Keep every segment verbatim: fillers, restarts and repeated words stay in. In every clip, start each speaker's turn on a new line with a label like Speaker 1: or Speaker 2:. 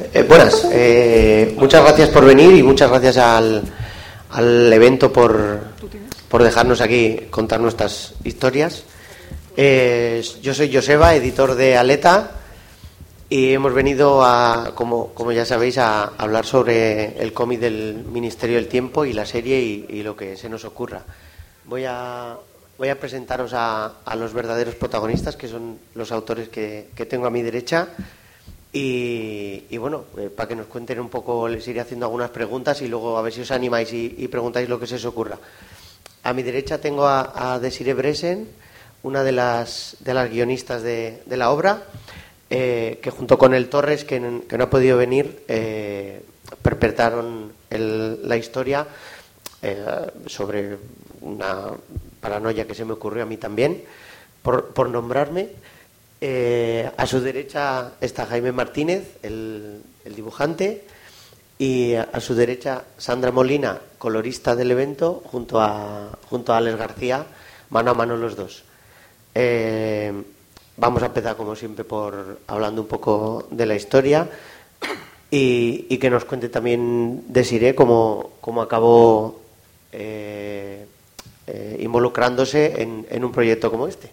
Speaker 1: Eh, buenas, eh, muchas gracias por venir y muchas gracias al, al evento por, por dejarnos aquí contar nuestras historias. Eh, yo soy Joseba, editor de Aleta, y hemos venido, a, como, como ya sabéis, a hablar sobre el cómic del Ministerio del Tiempo y la serie y, y lo que se nos ocurra. Voy a, voy a presentaros a, a los verdaderos protagonistas, que son los autores que, que tengo a mi derecha. Y, y bueno, eh, para que nos cuenten un poco, les iré haciendo algunas preguntas y luego a ver si os animáis y, y preguntáis lo que se os ocurra. A mi derecha tengo a, a Desiree Bresen, una de las, de las guionistas de, de la obra, eh, que junto con el Torres, que, que no ha podido venir, eh, perpetraron el, la historia eh, sobre una paranoia que se me ocurrió a mí también, por, por nombrarme. Eh, a su derecha está Jaime Martínez, el, el dibujante, y a, a su derecha Sandra Molina, colorista del evento, junto a, junto a Alex García, mano a mano los dos. Eh, vamos a empezar, como siempre, por hablando un poco de la historia y, y que nos cuente también Desiree cómo, cómo acabó eh, eh, involucrándose en, en un proyecto como este.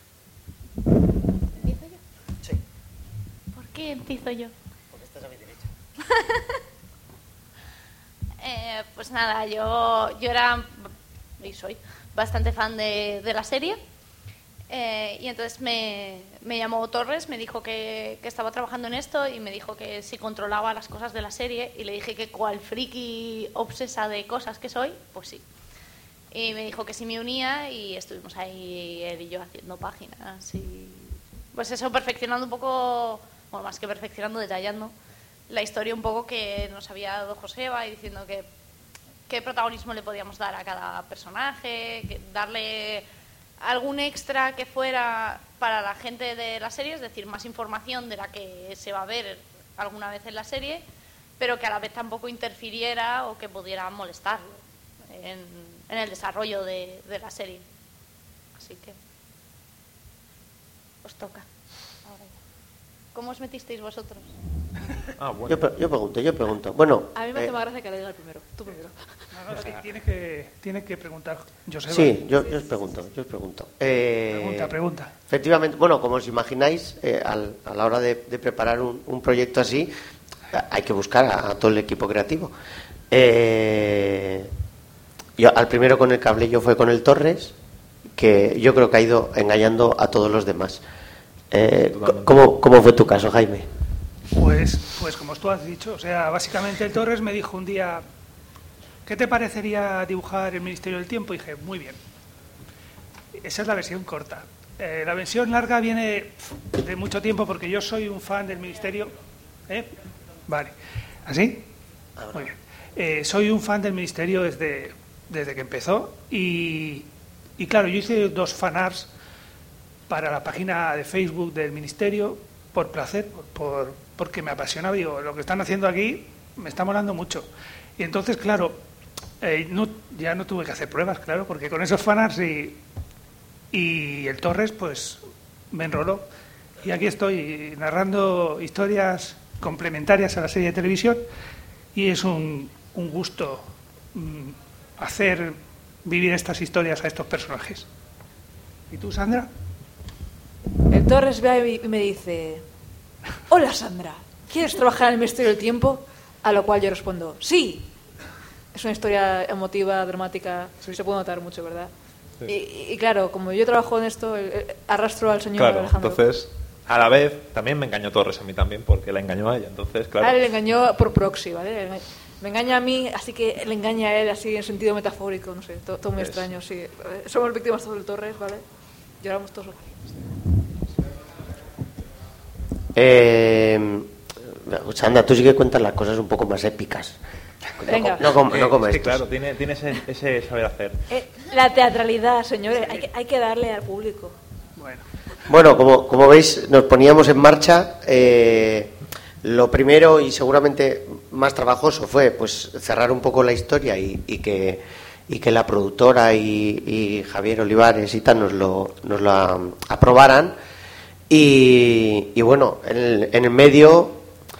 Speaker 2: ¿Por qué empiezo yo?
Speaker 1: Porque estás a mi derecha.
Speaker 2: eh, pues nada, yo, yo era y soy bastante fan de, de la serie, eh, y entonces me, me llamó Torres, me dijo que, que estaba trabajando en esto y me dijo que si controlaba las cosas de la serie, y le dije que cual friki obsesa de cosas que soy, pues sí. Y me dijo que sí me unía y estuvimos ahí él y yo haciendo páginas y pues eso, perfeccionando un poco, bueno, más que perfeccionando, detallando la historia un poco que nos había dado Joseba y diciendo que qué protagonismo le podíamos dar a cada personaje, que darle algún extra que fuera para la gente de la serie, es decir, más información de la que se va a ver alguna vez en la serie, pero que a la vez tampoco interfiriera o que pudiera molestarlo en, en el desarrollo de, de la serie. Así que os toca. Ahora ya. ¿Cómo os metisteis vosotros?
Speaker 3: Ah, bueno.
Speaker 1: Yo, yo pregunto, yo pregunto. Bueno,
Speaker 4: a mí me hace
Speaker 1: eh,
Speaker 4: más gracia que le diga el primero. Tú primero.
Speaker 5: No, no, sí, tiene que, tiene que preguntar, Joseba.
Speaker 1: Sí, yo, yo os pregunto, yo os pregunto. Eh,
Speaker 5: Pregunta, pregunta.
Speaker 1: Efectivamente, bueno, como os imagináis, eh, al, a la hora de, de preparar un, un proyecto así, hay que buscar a, a todo el equipo creativo. Eh, yo, al primero con el que hablé yo fue con el Torres, que yo creo que ha ido engañando a todos los demás. Eh, ¿cómo, ¿Cómo fue tu caso, Jaime?
Speaker 5: Pues, pues como tú has dicho, o sea, básicamente el Torres me dijo un día, ¿qué te parecería dibujar el Ministerio del Tiempo? Y dije, muy bien. Esa es la versión corta. Eh, la versión larga viene de mucho tiempo porque yo soy un fan del Ministerio. ¿Eh? Vale. ¿Así? Muy bien. Eh, soy un fan del Ministerio desde, desde que empezó y, y claro, yo hice dos fanarts para la página de Facebook del Ministerio por placer, por, por, porque me apasionaba. Digo, lo que están haciendo aquí me está molando mucho. Y entonces, claro, eh, no, ya no tuve que hacer pruebas, claro, porque con esos fanarts y, y el Torres, pues me enroló. Y aquí estoy narrando historias complementarias a la serie de televisión y es un, un gusto mm, hacer vivir estas historias a estos personajes. ¿Y tú, Sandra?
Speaker 4: El Torres ve y me dice: hola, Sandra, ¿quieres trabajar en el Ministerio del Tiempo? A lo cual yo respondo: sí. Es una historia emotiva, dramática, sí. Se puede notar mucho, ¿verdad? Sí. Y, y claro, como yo trabajo en esto, arrastro al señor
Speaker 3: claro,
Speaker 4: Alejandro.
Speaker 3: Entonces, a la vez, también me engañó Torres a mí también, porque la engañó a ella. Entonces, claro.
Speaker 4: A él le engañó por proxy, ¿vale? Me engaña a mí, así que le engaña a él, así en sentido metafórico, no sé, todo, todo muy es. extraño, sí. Somos víctimas todos del Torres, ¿vale? Lloramos todos los
Speaker 1: Eh, Sandra, tú sí que cuentas las cosas un poco más épicas.
Speaker 4: Venga.
Speaker 1: No, como, no como
Speaker 3: sí,
Speaker 1: estos.
Speaker 3: claro, tiene, tiene ese, ese saber hacer.
Speaker 4: Eh, la teatralidad, señores, sí. hay, que, hay que darle al público.
Speaker 5: Bueno,
Speaker 1: bueno como, como veis, nos poníamos en marcha. Eh, lo primero y seguramente más trabajoso fue pues cerrar un poco la historia y, y que y que la productora y, y Javier Olivares y tal nos lo, nos lo aprobaran. Y, y bueno, en el, en el medio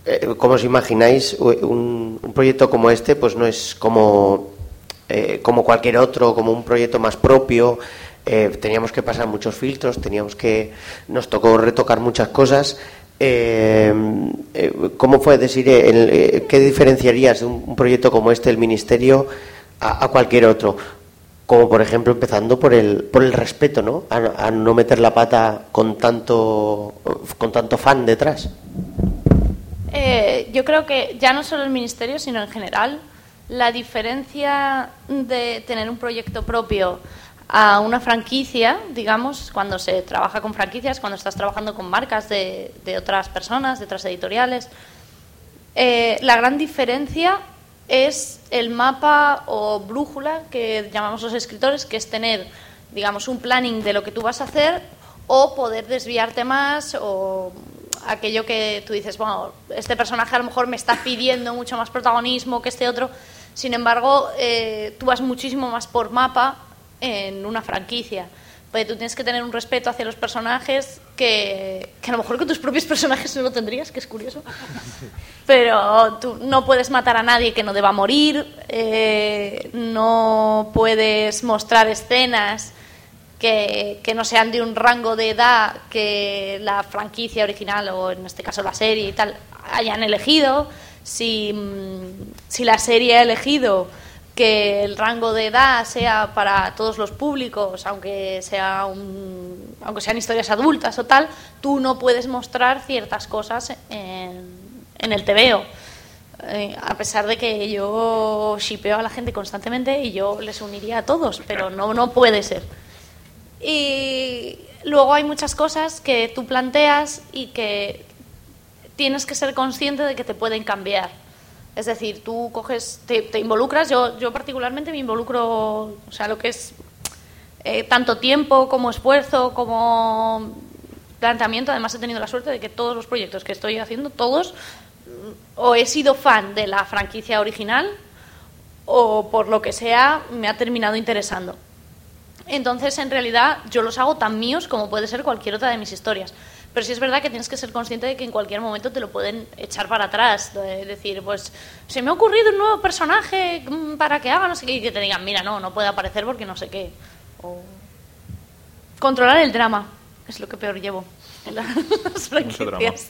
Speaker 1: eh, como os imagináis, un, un proyecto como este pues no es como, eh, como cualquier otro, como un proyecto más propio. Eh, teníamos que pasar muchos filtros, teníamos que nos tocó retocar muchas cosas. Eh, eh, ¿Cómo fue decir, el, eh, qué diferenciarías de un, un proyecto como este, el Ministerio, a, a cualquier otro? Como por ejemplo empezando por el por el respeto, ¿no? A, a no meter la pata con tanto con tanto fan detrás.
Speaker 2: Eh, yo creo que ya no solo el Ministerio, sino en general, la diferencia de tener un proyecto propio a una franquicia, digamos, cuando se trabaja con franquicias, cuando estás trabajando con marcas de, de otras personas, de otras editoriales, eh, la gran diferencia es el mapa o brújula que llamamos los escritores, que es tener, digamos, un planning de lo que tú vas a hacer o poder desviarte más, o aquello que tú dices, bueno, este personaje a lo mejor me está pidiendo mucho más protagonismo que este otro. Sin embargo, eh, tú vas muchísimo más por mapa en una franquicia, porque tú tienes que tener un respeto hacia los personajes que, que a lo mejor con tus propios personajes no lo tendrías, que es curioso, pero tú no puedes matar a nadie que no deba morir, eh, no puedes mostrar escenas que, que no sean de un rango de edad que la franquicia original, o en este caso la serie y tal, hayan elegido. Si, si la serie ha elegido que el rango de edad sea para todos los públicos, aunque sea un, aunque sean historias adultas o tal, tú no puedes mostrar ciertas cosas en, en el tebeo. Eh, a pesar de que yo shipeo a la gente constantemente y yo les uniría a todos, pero no, no puede ser. Y luego hay muchas cosas que tú planteas y que tienes que ser consciente de que te pueden cambiar. Es decir, tú coges, te, te involucras, yo, yo particularmente me involucro, o sea, lo que es eh, tanto tiempo como esfuerzo, como planteamiento. Además he tenido la suerte de que todos los proyectos que estoy haciendo, todos, o he sido fan de la franquicia original o por lo que sea me ha terminado interesando. Entonces, en realidad, yo los hago tan míos como puede ser cualquier otra de mis historias. Pero sí es verdad que tienes que ser consciente de que en cualquier momento te lo pueden echar para atrás. Es decir, pues, se me ha ocurrido un nuevo personaje para que haga no sé qué, y que te digan, mira, no, no puede aparecer porque no sé qué. O controlar el drama es lo que peor llevo en las franquicias.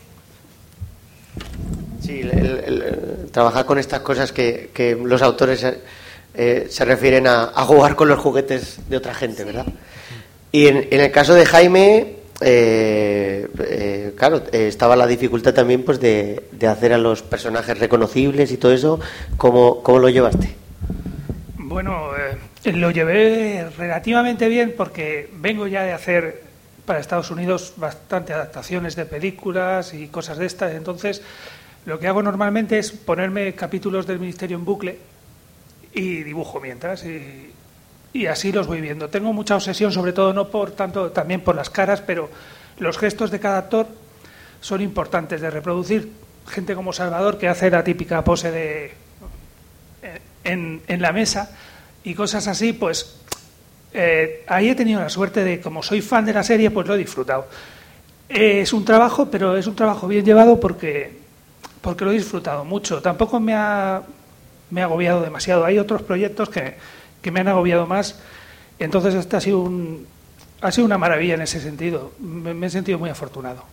Speaker 1: Sí, el, el, el, trabajar con estas cosas que, que los autores eh, se refieren a, a jugar con los juguetes de otra gente, sí. ¿Verdad? Y en, en el caso de Jaime, eh, eh, claro, eh, estaba la dificultad también pues de, de hacer a los personajes reconocibles y todo eso. ¿Cómo, cómo lo llevaste?
Speaker 5: Bueno, eh, lo llevé relativamente bien porque vengo ya de hacer para Estados Unidos bastante adaptaciones de películas y cosas de estas. Entonces, lo que hago normalmente es ponerme capítulos del Ministerio en bucle y dibujo mientras, y, y así los voy viendo. Tengo mucha obsesión, sobre todo no por tanto, también por las caras, pero los gestos de cada actor son importantes de reproducir. Gente como Salvador, que hace la típica pose de en, en la mesa y cosas así, pues eh, ahí he tenido la suerte de, como soy fan de la serie, pues lo he disfrutado. Eh, es un trabajo, pero es un trabajo bien llevado porque porque lo he disfrutado mucho. Tampoco me ha, me ha agobiado demasiado. Hay otros proyectos que, que me han agobiado más. Entonces, este ha sido, un, ha sido una maravilla en ese sentido. Me, me he sentido muy afortunado.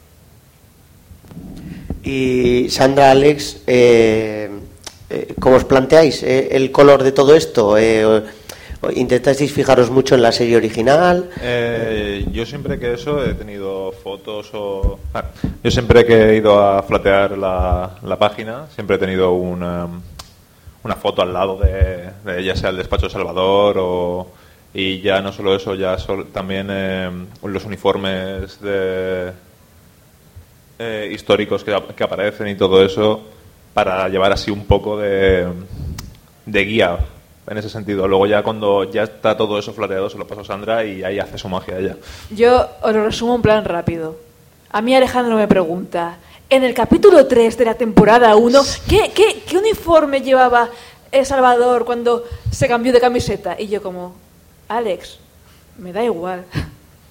Speaker 1: Y Sandra, Alex, eh, eh, ¿cómo os planteáis eh, el color de todo esto? Eh, ¿Intentáis fijaros mucho en la serie original?
Speaker 3: Eh, yo siempre que eso he tenido fotos o... Ah, yo siempre que he ido a flatear la, la página, siempre he tenido una, una foto al lado de, de ya sea el despacho de Salvador o... Y ya no solo eso, ya sol, también eh, los uniformes de, eh, históricos que, que aparecen y todo eso, para llevar así un poco de, de guía en ese sentido. Luego ya cuando ya está todo eso flateado se lo paso a Sandra y ahí hace su magia ella.
Speaker 4: Yo os lo resumo en plan rápido. A mí Alejandro me pregunta, en el capítulo tres de la temporada uno, ¿qué, qué, qué uniforme llevaba El Salvador cuando se cambió de camiseta? Y yo como, Alex, me da igual.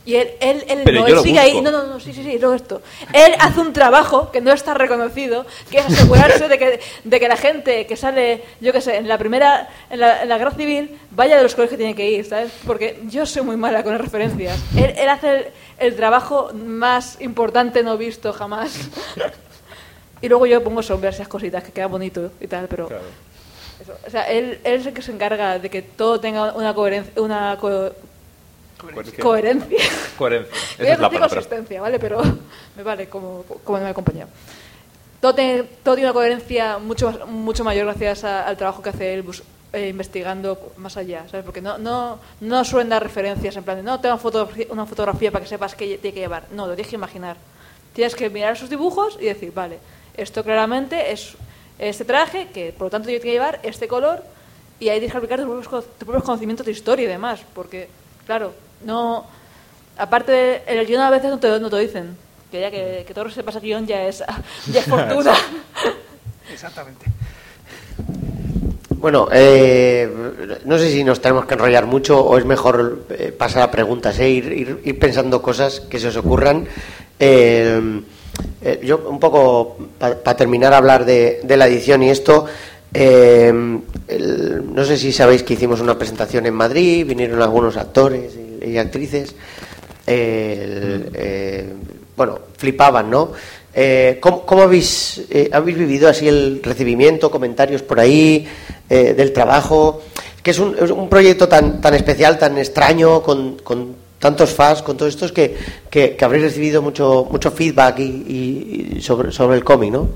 Speaker 4: Y él, él, él
Speaker 3: Pero
Speaker 4: no,
Speaker 3: yo
Speaker 4: él
Speaker 3: lo
Speaker 4: sigue
Speaker 3: busco.
Speaker 4: ahí. No, no, no, sí, sí, sí, Roberto. Él hace un trabajo que no está reconocido, que es asegurarse de que, de que la gente que sale, yo qué sé, en la primera, en la, en la guerra civil, vaya de los colegios que tiene que ir, ¿sabes? Porque yo soy muy mala con las referencias. Él, él hace el, el trabajo más importante no visto jamás. Y luego yo pongo sombras y esas cositas que queda bonito y tal, pero...
Speaker 3: Claro.
Speaker 4: Eso, o sea, él, él es el que se encarga de que todo tenga una coherencia, una co-
Speaker 3: Coherencia.
Speaker 4: coherencia.
Speaker 3: Coherencia.
Speaker 4: Voy
Speaker 3: Esa
Speaker 4: a
Speaker 3: es la
Speaker 4: decir
Speaker 3: palabra.
Speaker 4: consistencia, ¿vale? Pero me vale como, como no me acompaña. Todo tiene, todo tiene una coherencia mucho, más- mucho mayor gracias a- al trabajo que hace él bus- eh, investigando más allá, ¿sabes? Porque no, no, no suelen dar referencias en plan de, no, tengo una fotografía, una fotografía para que sepas qué tiene que llevar. No, lo tienes que imaginar. Tienes que mirar sus dibujos y decir, vale, esto claramente es este traje, que por lo tanto tiene que llevar este color, y ahí tienes que aplicar tus propios, co- tus propios conocimientos de historia y demás, porque, claro, no... Aparte, de- el guión a veces no te, no te lo dicen, que ya que, que todo lo que se pasa guión ya es, ya es fortuna.
Speaker 5: Exactamente.
Speaker 1: Bueno, eh, no sé si nos tenemos que enrollar mucho o es mejor eh, pasar a preguntas, eh, ir, ir, ir pensando cosas que se os ocurran. Eh, eh, yo, un poco, para pa terminar a hablar de, de la edición y esto, eh, el, no sé si sabéis que hicimos una presentación en Madrid, vinieron algunos actores y, y actrices. Eh, el, eh, bueno, flipaban, ¿no? Eh, ¿cómo, cómo habéis, eh, habéis vivido así el recibimiento, comentarios por ahí eh, del trabajo? Que es un, es un proyecto tan tan especial, tan extraño, con, con tantos fans, con todos estos, que, que, que habréis recibido mucho mucho feedback y, y, y sobre, sobre el cómic, ¿no?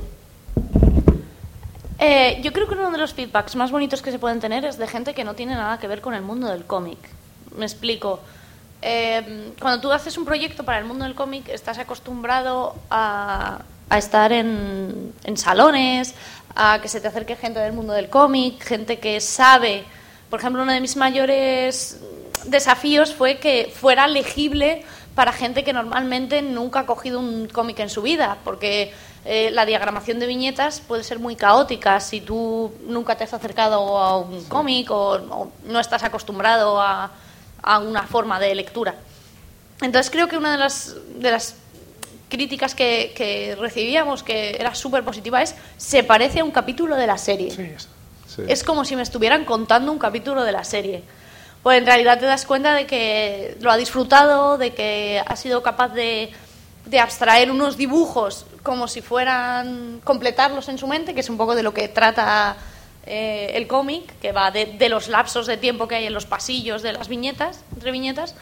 Speaker 2: Eh, yo creo que uno de los feedbacks más bonitos que se pueden tener es de gente que no tiene nada que ver con el mundo del cómic. Me explico. Eh, cuando tú haces un proyecto para el mundo del cómic, estás acostumbrado a, a estar en, en salones, a que se te acerque gente del mundo del cómic, gente que sabe. Por ejemplo, uno de mis mayores desafíos fue que fuera legible para gente que normalmente nunca ha cogido un cómic en su vida, porque eh, la diagramación de viñetas puede ser muy caótica si tú nunca te has acercado a un cómic o, o no estás acostumbrado a, a una forma de lectura. Entonces creo que una de las, de las críticas que, que recibíamos, que era súper positiva, es: se parece a un capítulo de la serie.
Speaker 5: Sí, eso.
Speaker 3: Sí.
Speaker 2: Es como si me estuvieran contando un capítulo de la serie. Pues en realidad te das cuenta de que lo ha disfrutado, de que ha sido capaz de, de abstraer unos dibujos como si fueran completarlos en su mente, que es un poco de lo que trata eh, el cómic, que va de, de los lapsos de tiempo que hay en los pasillos de las viñetas, entre viñetas,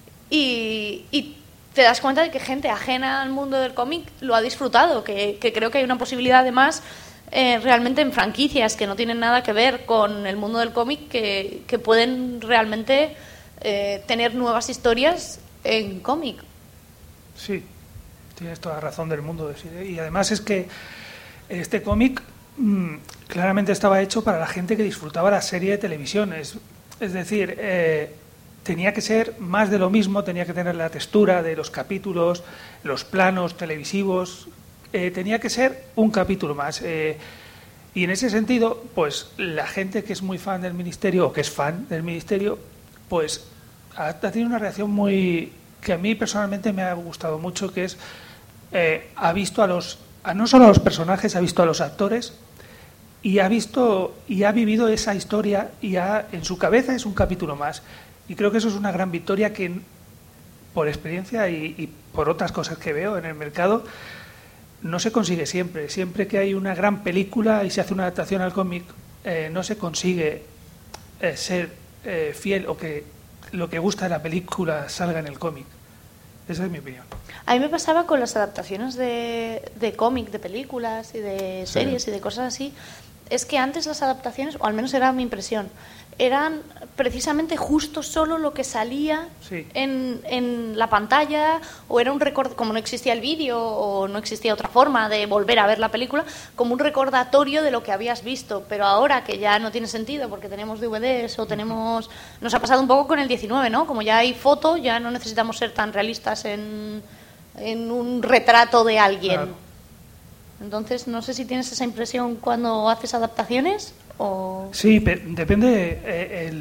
Speaker 2: y, y te das cuenta de que gente ajena al mundo del cómic lo ha disfrutado, que, que creo que hay una posibilidad además eh, realmente en franquicias que no tienen nada que ver con el mundo del cómic, que, que pueden realmente eh, tener nuevas historias en cómic.
Speaker 5: Sí, tienes toda la razón del mundo. Y además es que este cómic mmm, claramente estaba hecho para la gente que disfrutaba la serie de televisión. Es, es decir, eh, tenía que ser más de lo mismo, tenía que tener la textura de los capítulos, los planos televisivos, eh, tenía que ser un capítulo más. Eh, y en ese sentido, pues la gente que es muy fan del Ministerio, o que es fan del Ministerio, pues ha, ha tenido una reacción muy... que a mí personalmente me ha gustado mucho, que es, eh, ha visto a los, a no solo a los personajes, ha visto a los actores y ha visto y ha vivido esa historia y ha, en su cabeza es un capítulo más. Y creo que eso es una gran victoria que, por experiencia y, y por otras cosas que veo en el mercado, no se consigue siempre. Siempre que hay una gran película y se hace una adaptación al cómic, eh, no se consigue eh, ser eh, fiel o que lo que gusta de la película salga en el cómic. Esa es mi opinión.
Speaker 2: A mí me pasaba con las adaptaciones de, de cómic, de películas y de series
Speaker 3: Sí.
Speaker 2: y de cosas así. Es que antes las adaptaciones, o al menos era mi impresión, eran precisamente justo solo lo que salía
Speaker 5: Sí.
Speaker 2: en, en la pantalla, o era un record, como no existía el vídeo o no existía otra forma de volver a ver la película, como un recordatorio de lo que habías visto. Pero ahora que ya no tiene sentido porque tenemos D V Ds o tenemos... Nos ha pasado un poco con el diecinueve, ¿no? Como ya hay foto, ya no necesitamos ser tan realistas en, en un retrato de alguien.
Speaker 5: Claro.
Speaker 2: Entonces, no sé si tienes esa impresión cuando haces adaptaciones o...
Speaker 5: Sí, pe- depende. eh, el,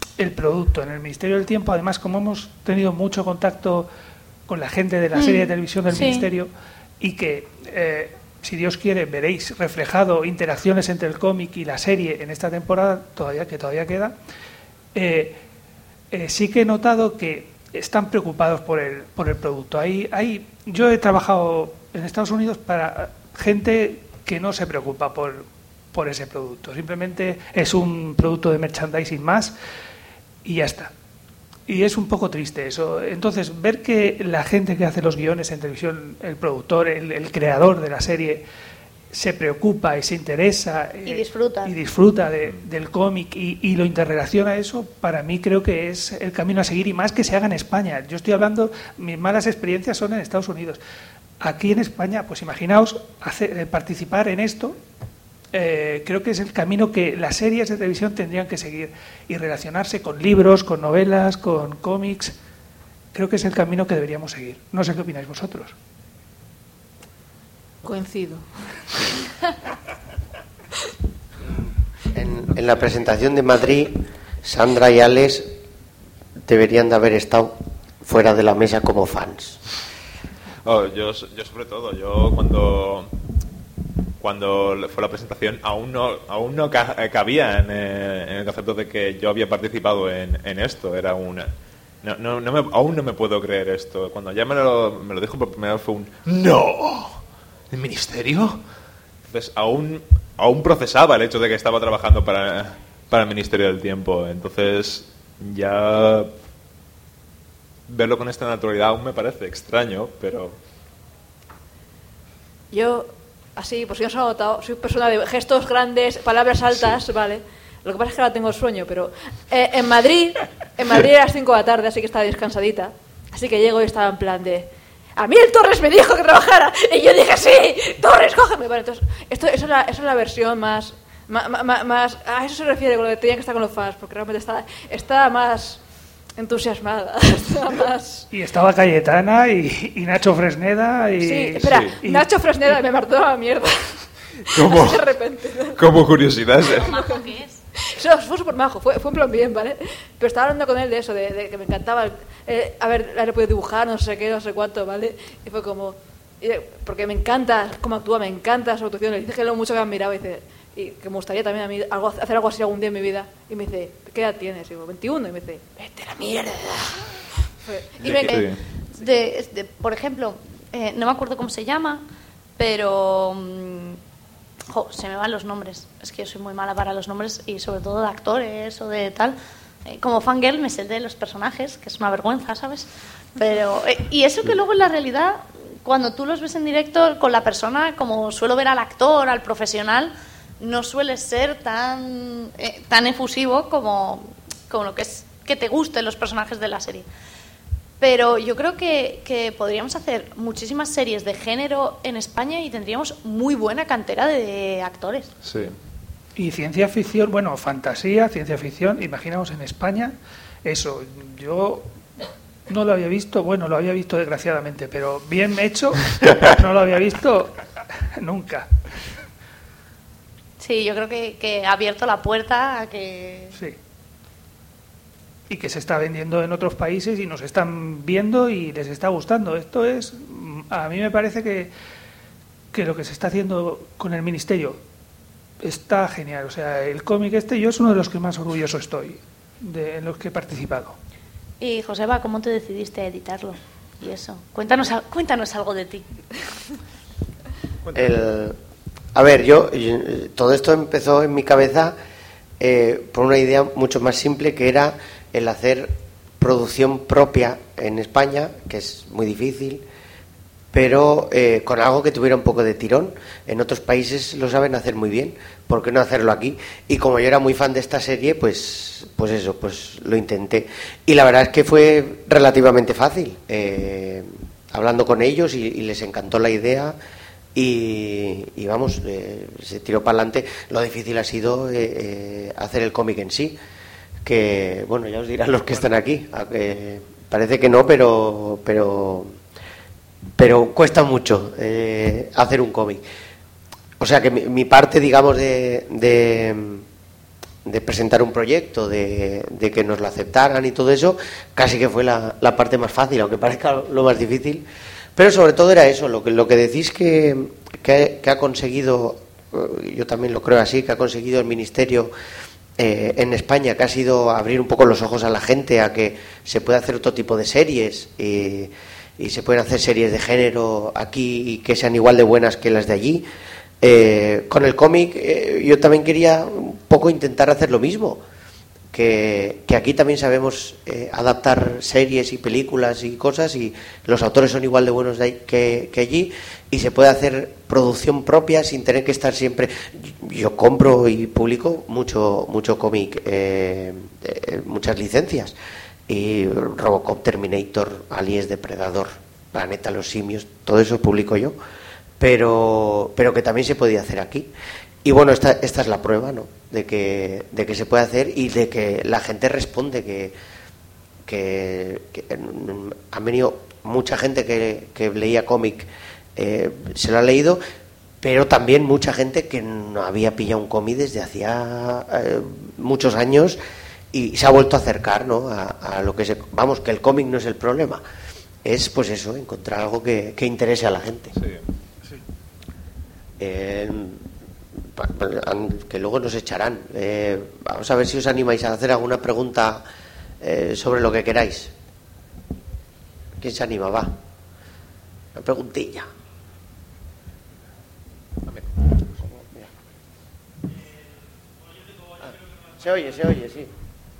Speaker 5: el producto. En el Ministerio del Tiempo, además, como hemos tenido mucho contacto con la gente de la serie de televisión del
Speaker 2: sí.
Speaker 5: Ministerio, y que, eh, si Dios quiere, veréis reflejado interacciones entre el cómic y la serie en esta temporada, todavía que todavía queda, eh, eh, sí que he notado que están preocupados por el, por el producto. Hay, hay, yo he trabajado en Estados Unidos para gente que no se preocupa por, por ese producto. Simplemente es un producto de merchandising más y ya está. Y es un poco triste eso. Entonces, ver que la gente que hace los guiones en televisión, el productor, el, el creador de la serie, se preocupa y se interesa
Speaker 2: y disfruta,
Speaker 5: eh, y disfruta de, del cómic y, y lo interrelaciona, eso para mí creo que es el camino a seguir, y más que se haga en España. Yo estoy hablando, mis malas experiencias son en Estados Unidos. Aquí en España, pues imaginaos hacer, eh, participar en esto. Eh, creo que es el camino que las series de televisión tendrían que seguir, y relacionarse con libros, con novelas, con cómics. Creo que es el camino que deberíamos seguir. No sé qué opináis vosotros.
Speaker 4: Coincido.
Speaker 1: En, en la presentación de Madrid, Sandra y Alex deberían de haber estado fuera de la mesa como fans.
Speaker 3: Oh, yo, yo sobre todo, yo cuando cuando fue la presentación aún no aún no ca- cabía en, eh, en el concepto de que yo había participado en, en esto. Era una no, no, no me, aún no me puedo creer esto. Cuando ya me lo, me lo dijo por primera vez fue un ¡no! ¿El ministerio? Entonces aún aún procesaba el hecho de que estaba trabajando para, para el Ministerio del Tiempo. Entonces ya verlo con esta naturalidad aún me parece extraño, pero
Speaker 4: Yo, así, por si no se ha notado, soy persona de gestos grandes, palabras altas, sí. ¿Vale? Lo que pasa es que ahora tengo sueño, pero eh, en Madrid, en Madrid a las cinco de la tarde, así que estaba descansadita. Así que llego y estaba en plan de... A mí el Torres me dijo que trabajara. Y yo dije, sí, Torres, cógeme. Vale, entonces, esto, eso, es la, eso es la versión más, más, más, más... A eso se refiere con lo de tenía que estar con los fans, porque realmente está, está más entusiasmada. Está más...
Speaker 5: Y estaba Cayetana y, y Nacho Fresneda y...
Speaker 4: Sí, espera,
Speaker 5: sí.
Speaker 4: Nacho Fresneda me martó la mierda.
Speaker 3: ¿Cómo?
Speaker 4: De repente.
Speaker 3: Como curiosidad, ¿eh?
Speaker 2: ¿Lo majo que es?
Speaker 4: Eso fue súper majo, fue, fue en plan bien, ¿vale? Pero estaba hablando con él de eso, de, de que me encantaba el, eh, haber, haber podido dibujar, no sé qué, no sé cuánto, ¿vale? Y fue como... Y, porque me encanta cómo actúa, me encanta su actuación. Le dice que lo mucho que me admiraba y dice... Y que me gustaría también a mí algo, hacer algo así algún día en mi vida. Y me dice, ¿qué edad tienes? Y digo, veintiuno. Y me dice, vete a la mierda.
Speaker 2: Y me, de, de, de, por ejemplo, eh, no me acuerdo cómo se llama, pero... Mmm, jo, se me van los nombres. Es que yo soy muy mala para los nombres, y sobre todo de actores o de tal. Eh, como fangirl me sé de los personajes, que es una vergüenza, ¿sabes? Pero eh, y eso que luego en la realidad, cuando tú los ves en directo con la persona, como suelo ver al actor, al profesional, no suele ser tan eh, tan efusivo como, como lo que es que te gusten los personajes de la serie. Pero yo creo que, que podríamos hacer muchísimas series de género en España y tendríamos muy buena cantera de actores.
Speaker 3: Sí.
Speaker 5: Y ciencia ficción, bueno, fantasía, ciencia ficción, imaginaos en España, eso, yo no lo había visto, bueno, lo había visto desgraciadamente, pero bien hecho, no lo había visto nunca.
Speaker 2: Sí, yo creo que, que ha abierto la puerta a que...
Speaker 5: Sí. Y que se está vendiendo en otros países y nos están viendo y les está gustando. Esto es, a mí me parece que, que lo que se está haciendo con el Ministerio está genial. O sea, el cómic este, yo es uno de los que más orgulloso estoy, de en los que he participado.
Speaker 2: Y Joseba, ¿cómo te decidiste a editarlo? Y eso, cuéntanos, cuéntanos algo de ti.
Speaker 1: El, a ver, yo, yo todo esto empezó en mi cabeza eh, por una idea mucho más simple, que era el hacer producción propia en España, que es muy difícil, pero eh, con algo que tuviera un poco de tirón. En otros países lo saben hacer muy bien, ¿por qué no hacerlo aquí? Y como yo era muy fan de esta serie, pues pues eso, pues lo intenté. Y la verdad es que fue relativamente fácil, eh, hablando con ellos, y, y les encantó la idea, y, y vamos, eh, se tiró para adelante. Lo difícil ha sido eh, eh, hacer el cómic en sí, que bueno, ya os dirán los que están aquí, eh, parece que no, pero pero pero cuesta mucho eh, hacer un cómic. O sea que mi, mi parte, digamos, de, de de presentar un proyecto, de, de que nos lo aceptaran y todo eso, casi que fue la, la parte más fácil, aunque parezca lo más difícil. Pero sobre todo era eso, lo que, lo que decís que, que, que ha conseguido, yo también lo creo así, que ha conseguido el Ministerio eh, en España, que ha sido abrir un poco los ojos a la gente a que se puede hacer otro tipo de series y, y se pueden hacer series de género aquí y que sean igual de buenas que las de allí. Eh, con el cómic eh, yo también quería un poco intentar hacer lo mismo, que, que aquí también sabemos eh, adaptar series y películas y cosas, y los autores son igual de buenos de ahí que, que allí, y se puede hacer producción propia sin tener que estar siempre. Yo compro y publico mucho mucho cómic, eh, eh, muchas licencias, y Robocop, Terminator, Aliens, Depredador, Planeta los Simios, todo eso publico yo, pero pero que también se podía hacer aquí. Y bueno, esta, esta es la prueba, ¿no?, de que, de que se puede hacer y de que la gente responde, que, que, que han venido mucha gente que, que leía cómic, eh, se lo ha leído, pero también mucha gente que no había pillado un cómic desde hacía eh, muchos años y se ha vuelto a acercar, ¿no?, a, a lo que se... Vamos, que el cómic no es el problema, es pues eso, encontrar algo que, que interese a la gente.
Speaker 3: Sí.
Speaker 5: Sí.
Speaker 1: Eh, que luego nos echarán. Eh, vamos a ver si os animáis a hacer alguna pregunta eh, sobre lo que queráis. ¿Quién se anima? Va. Una preguntilla. Ah, se oye, se oye, sí.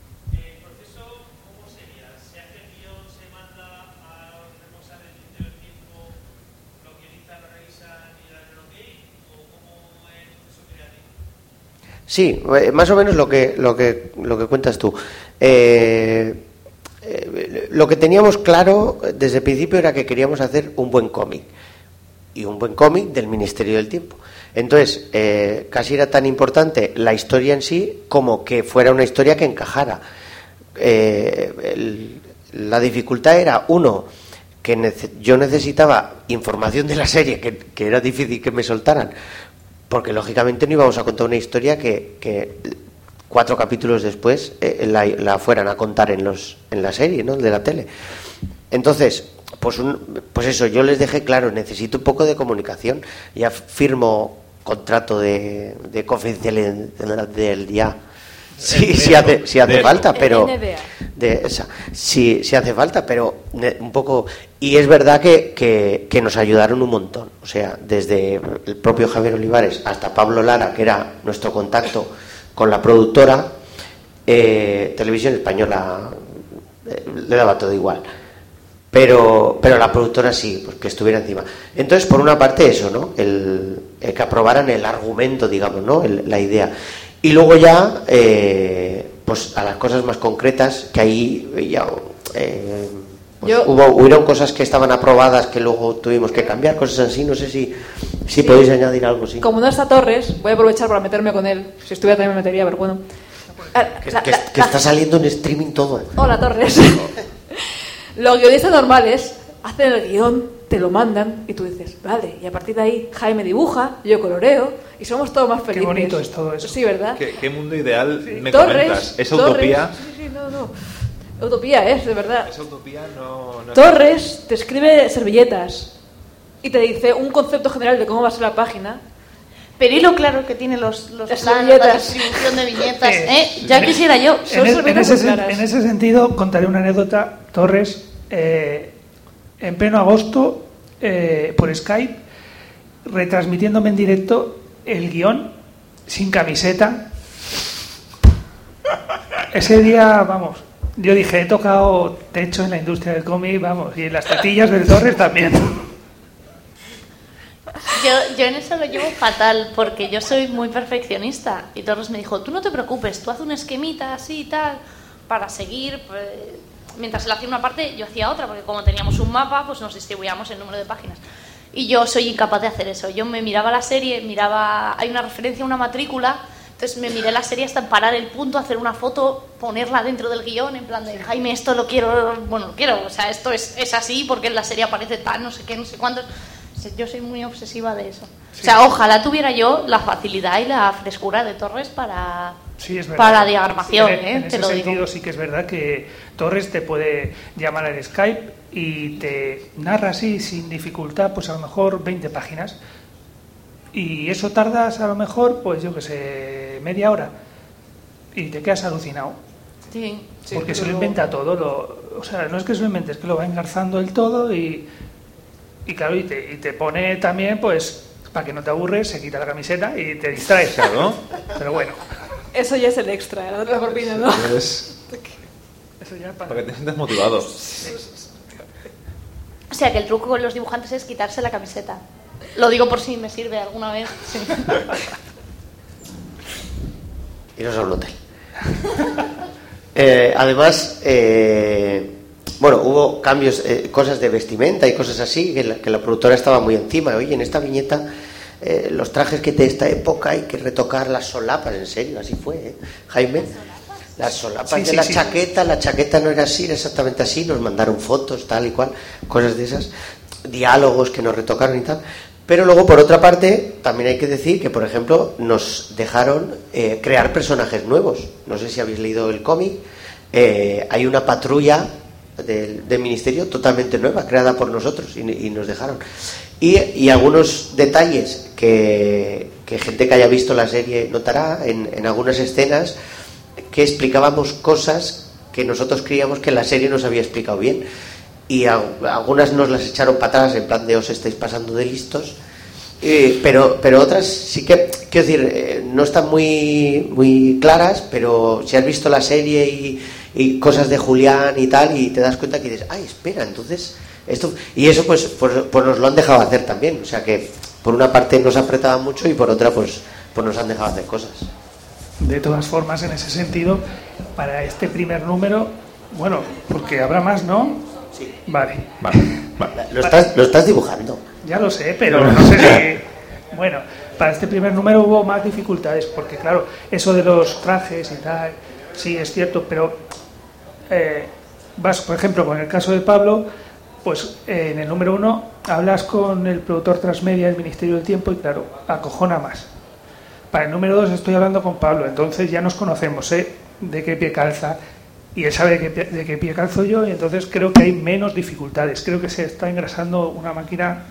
Speaker 1: Sí, más o menos lo que lo que lo que cuentas tú. Eh, eh, lo que teníamos claro desde el principio era que queríamos hacer un buen cómic, y un buen cómic del Ministerio del Tiempo. Entonces, eh, casi era tan importante la historia en sí como que fuera una historia que encajara. Eh, el, la dificultad era, uno, que nece- yo necesitaba información de la serie, que, que era difícil que me soltaran, porque lógicamente no íbamos a contar una historia que, que cuatro capítulos después eh, la, la fueran a contar en los en la serie, ¿no?, de la tele. Entonces, pues un, pues eso, yo les dejé claro, necesito un poco de comunicación. Ya firmo contrato de, de confidencialidad del ya. Sí, sí hace, sí hace falta, pero de esa, sí, sí hace falta, pero un poco. Y es verdad que, que, que nos ayudaron un montón. O sea, desde el propio Javier Olivares hasta Pablo Lara, que era nuestro contacto con la productora, eh, Televisión Española eh, le daba todo igual. Pero, pero la productora sí, pues que estuviera encima. Entonces, por una parte eso, ¿no? El, el que aprobaran el argumento, digamos, ¿no?, el, la idea. Y luego ya, eh, pues a las cosas más concretas, que ahí ya eh, pues
Speaker 4: Yo,
Speaker 1: hubo, hubieron cosas que estaban aprobadas que luego tuvimos que cambiar, cosas así. No sé si, si
Speaker 4: sí.
Speaker 1: podéis añadir algo, sí.
Speaker 4: Como no está Torres, voy a aprovechar para meterme con él. Si estuviera también me metería, pero bueno.
Speaker 1: Que,
Speaker 4: La-
Speaker 1: que-
Speaker 4: la-
Speaker 1: que
Speaker 4: la-
Speaker 1: está saliendo en streaming todo.
Speaker 4: Hola, Torres. Los guionistas normales hacen el guión, te lo mandan y tú dices, vale, y a partir de ahí Jaime dibuja, yo coloreo y somos todos más felices.
Speaker 5: Qué bonito es todo eso.
Speaker 4: Sí, ¿verdad?
Speaker 3: ¿Qué, qué mundo ideal me
Speaker 4: Torres,
Speaker 3: comentas? ¿Esa
Speaker 4: Torres,
Speaker 3: utopía?
Speaker 4: Sí, sí, no, no. Utopía es, de verdad.
Speaker 3: Esa utopía no... no
Speaker 4: Torres te escribe servilletas y te dice un concepto general de cómo va a ser la página.
Speaker 2: Pero y lo claro que tiene los, los
Speaker 4: Las
Speaker 2: planos, la
Speaker 4: viñetas.
Speaker 2: distribución de viñetas,
Speaker 5: Sí.
Speaker 2: ¿eh? Ya quisiera yo.
Speaker 4: Son
Speaker 5: En, es- en
Speaker 4: servilletas
Speaker 5: ese,
Speaker 4: muy
Speaker 5: sen-
Speaker 4: claras.
Speaker 5: en ese sentido, contaré una anécdota. Torres, eh, en pleno agosto, eh, por Skype, retransmitiéndome en directo el guión, sin camiseta. Ese día, vamos, yo dije, he tocado techo en la industria del cómic, vamos, y en las tetillas del Torres también.
Speaker 2: Yo, yo en eso lo llevo fatal porque yo soy muy perfeccionista y Torres me dijo, tú no te preocupes, tú haz un esquemita así y tal para seguir, pues, mientras él hacía una parte yo hacía otra, porque como teníamos un mapa pues nos distribuíamos el número de páginas y yo soy incapaz de hacer eso. Yo me miraba la serie, miraba, hay una referencia a una matrícula, entonces me miré la serie hasta parar el punto, hacer una foto, ponerla dentro del guión en plan de Jaime, esto lo quiero, bueno, lo quiero, o sea, esto es, es así porque en la serie aparece tal, no sé qué, no sé cuántos. Yo soy muy obsesiva de eso. Sí. O sea, ojalá tuviera yo la facilidad y la frescura de Torres para,
Speaker 5: sí, es verdad.
Speaker 2: para la diagramación.
Speaker 5: En,
Speaker 2: ¿eh?
Speaker 5: en
Speaker 2: te
Speaker 5: ese
Speaker 2: lo
Speaker 5: sentido
Speaker 2: digo.
Speaker 5: sí que es verdad que Torres te puede llamar al Skype y te narra así sin dificultad, pues a lo mejor veinte páginas. Y eso tardas a lo mejor, pues yo que sé, media hora. Y te quedas alucinado.
Speaker 2: Sí.
Speaker 4: Sí,
Speaker 5: porque se lo
Speaker 4: pero-
Speaker 5: inventa todo. Lo, o sea, no es que se lo invente, es que lo va engarzando el todo y, y claro, y te, y te pone también, pues, para que no te aburres, se quita la camiseta y te distraes.
Speaker 3: Claro.
Speaker 5: Pero bueno,
Speaker 4: Eso ya es el extra, la otra cortina, ¿no?
Speaker 3: Es
Speaker 5: eso ya para...
Speaker 3: para que te sientas motivado.
Speaker 2: O sea, que el truco con los dibujantes es quitarse la camiseta. Lo digo por si me sirve alguna vez. Sí.
Speaker 1: Iros a un hotel. Eh, además, eh, bueno, hubo cambios, eh, cosas de vestimenta y cosas así, que la, que la productora estaba muy encima. Oye, en esta viñeta, eh, los trajes que de esta época hay que retocar las solapas, en serio, así fue, ¿eh? Jaime. Las solapas
Speaker 5: Sí,
Speaker 1: de
Speaker 5: sí,
Speaker 1: la
Speaker 5: sí.
Speaker 1: chaqueta, la chaqueta no era así, era exactamente así, nos mandaron fotos, tal y cual, cosas de esas, diálogos que nos retocaron y tal. Pero luego, por otra parte, también hay que decir que, por ejemplo, nos dejaron eh, crear personajes nuevos. No sé si habéis leído el cómic. Eh, hay una patrulla del, del ministerio totalmente nueva, creada por nosotros, y, y nos dejaron. Y, y algunos detalles que, que gente que haya visto la serie notará en, en algunas escenas, que explicábamos cosas que nosotros creíamos que la serie nos había explicado bien. Y a, algunas nos las echaron para atrás en plan de os estáis pasando de listos, eh, pero pero otras sí que, quiero decir, eh, no están muy muy claras, pero si has visto la serie y, y cosas de Julián y tal, y te das cuenta que dices, ay, espera, entonces esto, y eso pues, pues pues nos lo han dejado hacer también, o sea que por una parte nos apretaba mucho y por otra pues pues nos han dejado hacer cosas.
Speaker 5: De todas formas, en ese sentido, para este primer número, bueno, porque habrá más, ¿no?
Speaker 1: Sí.
Speaker 5: Vale,
Speaker 3: Vale, vale.
Speaker 1: Lo estás, lo estás dibujando.
Speaker 5: ya lo sé, pero no sé si... Bueno, para este primer número hubo más dificultades, porque claro, eso de los trajes y tal, sí, es cierto, pero eh, vas, por ejemplo, con el caso de Pablo, pues eh, en el número uno hablas con el productor transmedia del Ministerio del Tiempo y claro, acojona más. Para el número dos estoy hablando con Pablo, entonces ya nos conocemos, ¿eh? De qué pie calza, y él sabe de qué, pie- de qué pie calzo yo, y entonces creo que hay menos dificultades. Creo que se está engrasando una máquina,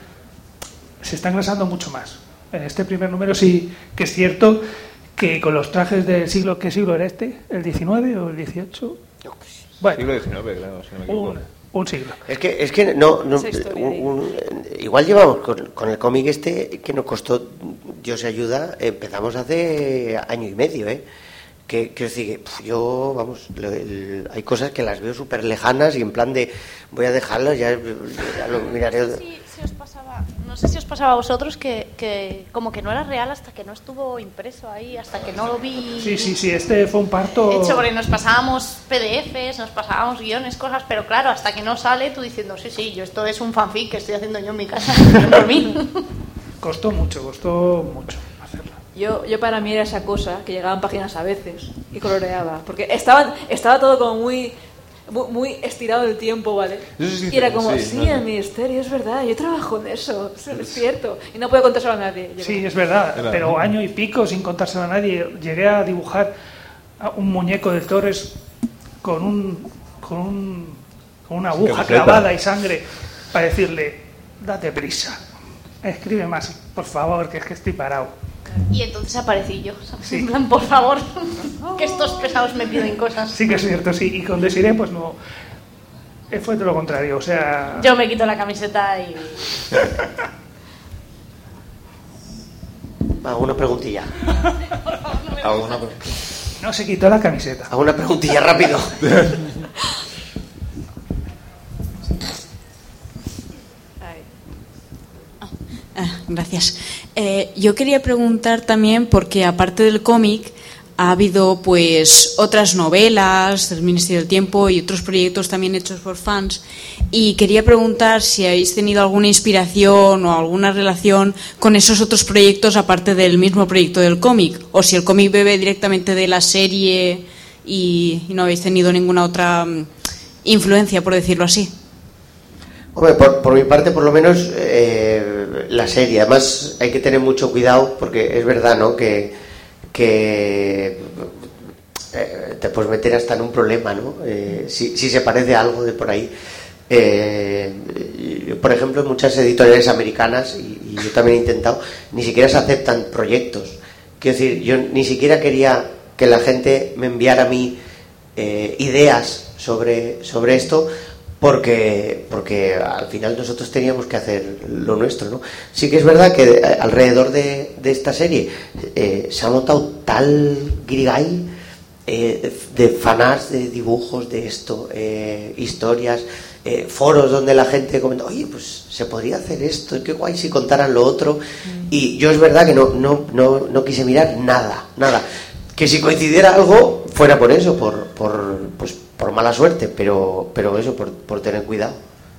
Speaker 5: se está engrasando mucho más. En este primer número sí que es cierto que con los trajes del siglo, ¿qué siglo era este? ¿El diecinueve o el dieciocho? Bueno,
Speaker 3: Siglo diecinueve, creo, si no me equivoco.
Speaker 5: un, un siglo.
Speaker 1: Es que, es que no, no
Speaker 4: Esa historia
Speaker 1: un-
Speaker 4: ahí.
Speaker 1: un- igual llevamos con, con el cómic este que nos costó, Dios ayuda, empezamos hace año y medio, ¿eh? Que quiero decir que pf, yo, vamos, lo- el- hay cosas que las veo súper lejanas y en plan de voy a dejarlas, ya, ya lo miraré.
Speaker 2: Sí, sí os pasaba, no sé si os pasaba a vosotros que, que como que no era real hasta que no estuvo impreso ahí, hasta que no lo vi
Speaker 5: Sí, sí, sí, este fue un parto...
Speaker 2: hecho, porque nos pasábamos P D Efes, nos pasábamos guiones, cosas, pero claro, hasta que no sale tú diciendo, sí, sí, yo esto es un fanfic que estoy haciendo yo en mi casa, por mí.
Speaker 5: Costó mucho, costó mucho hacerlo.
Speaker 4: Yo, yo para mí era esa cosa que llegaban páginas a veces y coloreaba, porque estaba, estaba todo como muy, muy, muy estirado el tiempo, ¿vale?
Speaker 3: Eso sí,
Speaker 4: y era como,
Speaker 3: sí,
Speaker 4: sí,
Speaker 3: no, no.
Speaker 4: el ministerio, es verdad, yo trabajo en eso, es, es cierto, y no puedo contárselo a nadie. Yo
Speaker 5: Sí, es verdad,
Speaker 3: Era-
Speaker 5: pero año y pico sin contárselo a nadie. Llegué a dibujar a un muñeco de Torres con un con, un, con una aguja
Speaker 3: camiseta.
Speaker 5: clavada y sangre para decirle, date prisa, escribe más, por favor, que es que estoy parado.
Speaker 2: Y entonces aparecí yo, ¿sabes?
Speaker 5: Sí.
Speaker 2: En plan, por favor, que estos pesados me piden cosas.
Speaker 5: Sí que es cierto, sí, y con Desiree pues no, eh, fue todo lo contrario, o sea...
Speaker 2: Yo me quito la camiseta y...
Speaker 1: ¿Alguna preguntilla?
Speaker 3: ¿Alguna?
Speaker 5: No se quitó la camiseta.
Speaker 1: ¿Alguna preguntilla rápido?
Speaker 4: Ay.
Speaker 6: Ah, gracias. Eh, yo quería preguntar también, porque aparte del cómic, ha habido pues otras novelas del Ministerio del Tiempo y otros proyectos también hechos por fans, y quería preguntar si habéis tenido alguna inspiración o alguna relación con esos otros proyectos aparte del mismo proyecto del cómic, o si el cómic bebe directamente de la serie y, y no habéis tenido ninguna otra mm, influencia, por decirlo así.
Speaker 1: Hombre, por, por mi parte, por lo menos, eh, la serie. Además hay que tener mucho cuidado porque es verdad, ¿no? Que, que eh, te puedes meter hasta en un problema, ¿no? Eh, si, si se parece a algo de por ahí. Eh, por ejemplo, muchas editoriales americanas, y, y yo también he intentado, ni siquiera se aceptan proyectos. Quiero decir, yo ni siquiera quería que la gente me enviara a mí eh, ideas sobre, sobre esto, porque, porque al final nosotros teníamos que hacer lo nuestro, ¿no? Sí que es verdad que alrededor de, de esta serie eh, se ha montado tal guirigay eh, de fanarts, de dibujos de esto, eh, historias, eh, foros donde la gente comenta, oye, pues se podría hacer esto, qué guay si contaran lo otro. Mm. Y yo es verdad que no, no, no, no quise mirar nada, nada. Que si coincidiera algo, fuera por eso, por, por, pues, por mala suerte, pero, pero eso, por, por tener cuidado.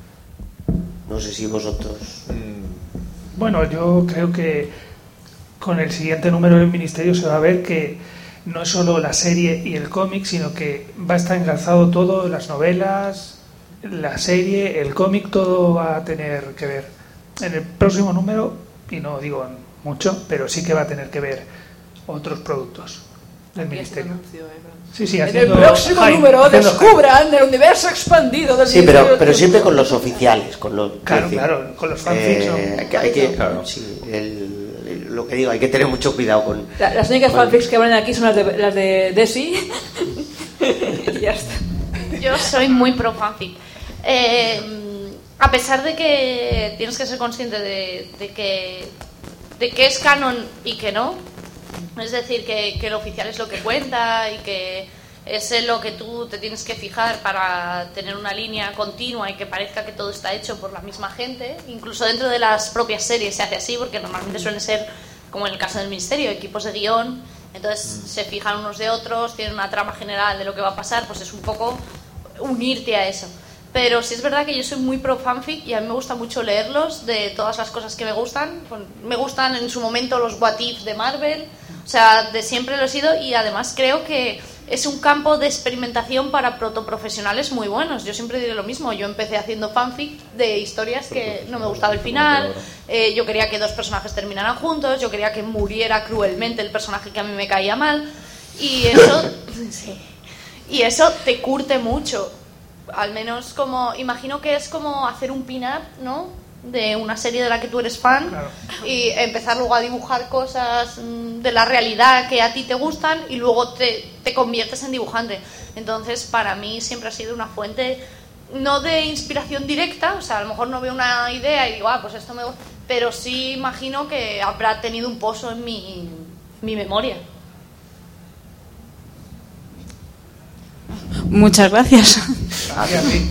Speaker 1: No sé si vosotros...
Speaker 5: Bueno, yo creo que con el siguiente número del Ministerio se va a ver que no es solo la serie y el cómic, sino que va a estar engarzado todo, las novelas, la serie, el cómic, todo va a tener que ver. En el próximo número, y no digo mucho, pero sí que va a tener que ver otros productos del Ministerio. Sí, sí,
Speaker 4: en el próximo hype, número descubran hype. El universo expandido del
Speaker 1: sí, Ministerio. Sí, pero, pero siempre con los oficiales, con los...
Speaker 5: Claro, decir, claro, con los fanfics.
Speaker 1: Eh, hay que, hay que claro. Sí, el, el, lo que digo, hay que tener mucho cuidado con...
Speaker 4: La, las únicas con... fanfics que hablan aquí son las de, las de Desi. Y ya está.
Speaker 2: Yo soy muy pro fanfic. Eh, a pesar de que tienes que ser consciente de, de que de que es canon y que no, es decir, que, que lo oficial es lo que cuenta y que es en lo que tú te tienes que fijar para tener una línea continua y que parezca que todo está hecho por la misma gente. Incluso dentro de las propias series se hace así, porque normalmente suelen ser, como en el caso del Ministerio, equipos de guión, entonces se fijan unos de otros, tienen una trama general de lo que va a pasar, pues es un poco unirte a eso. Pero sí es verdad que yo soy muy pro fanfic y a mí me gusta mucho leerlos, de todas las cosas que me gustan. Me gustan en su momento los what if de Marvel, o sea, de siempre lo he sido, y además creo que es un campo de experimentación para protoprofesionales muy buenos. Yo siempre diré lo mismo, yo empecé haciendo fanfic de historias que no me gustaba el final, eh, yo quería que dos personajes terminaran juntos, yo quería que muriera cruelmente el personaje que a mí me caía mal, y eso, sí, y eso te curte mucho. Al menos como, imagino que es como hacer un pin-up, ¿no? De una serie de la que tú eres fan, claro. Y empezar luego a dibujar cosas de la realidad que a ti te gustan y luego te, te conviertes en dibujante. Entonces, para mí siempre ha sido una fuente, no de inspiración directa, o sea, a lo mejor no veo una idea y digo, ah, pues esto me gusta, pero sí imagino que habrá tenido un pozo en mi, mi memoria.
Speaker 6: Muchas gracias.
Speaker 5: Gracias a ti.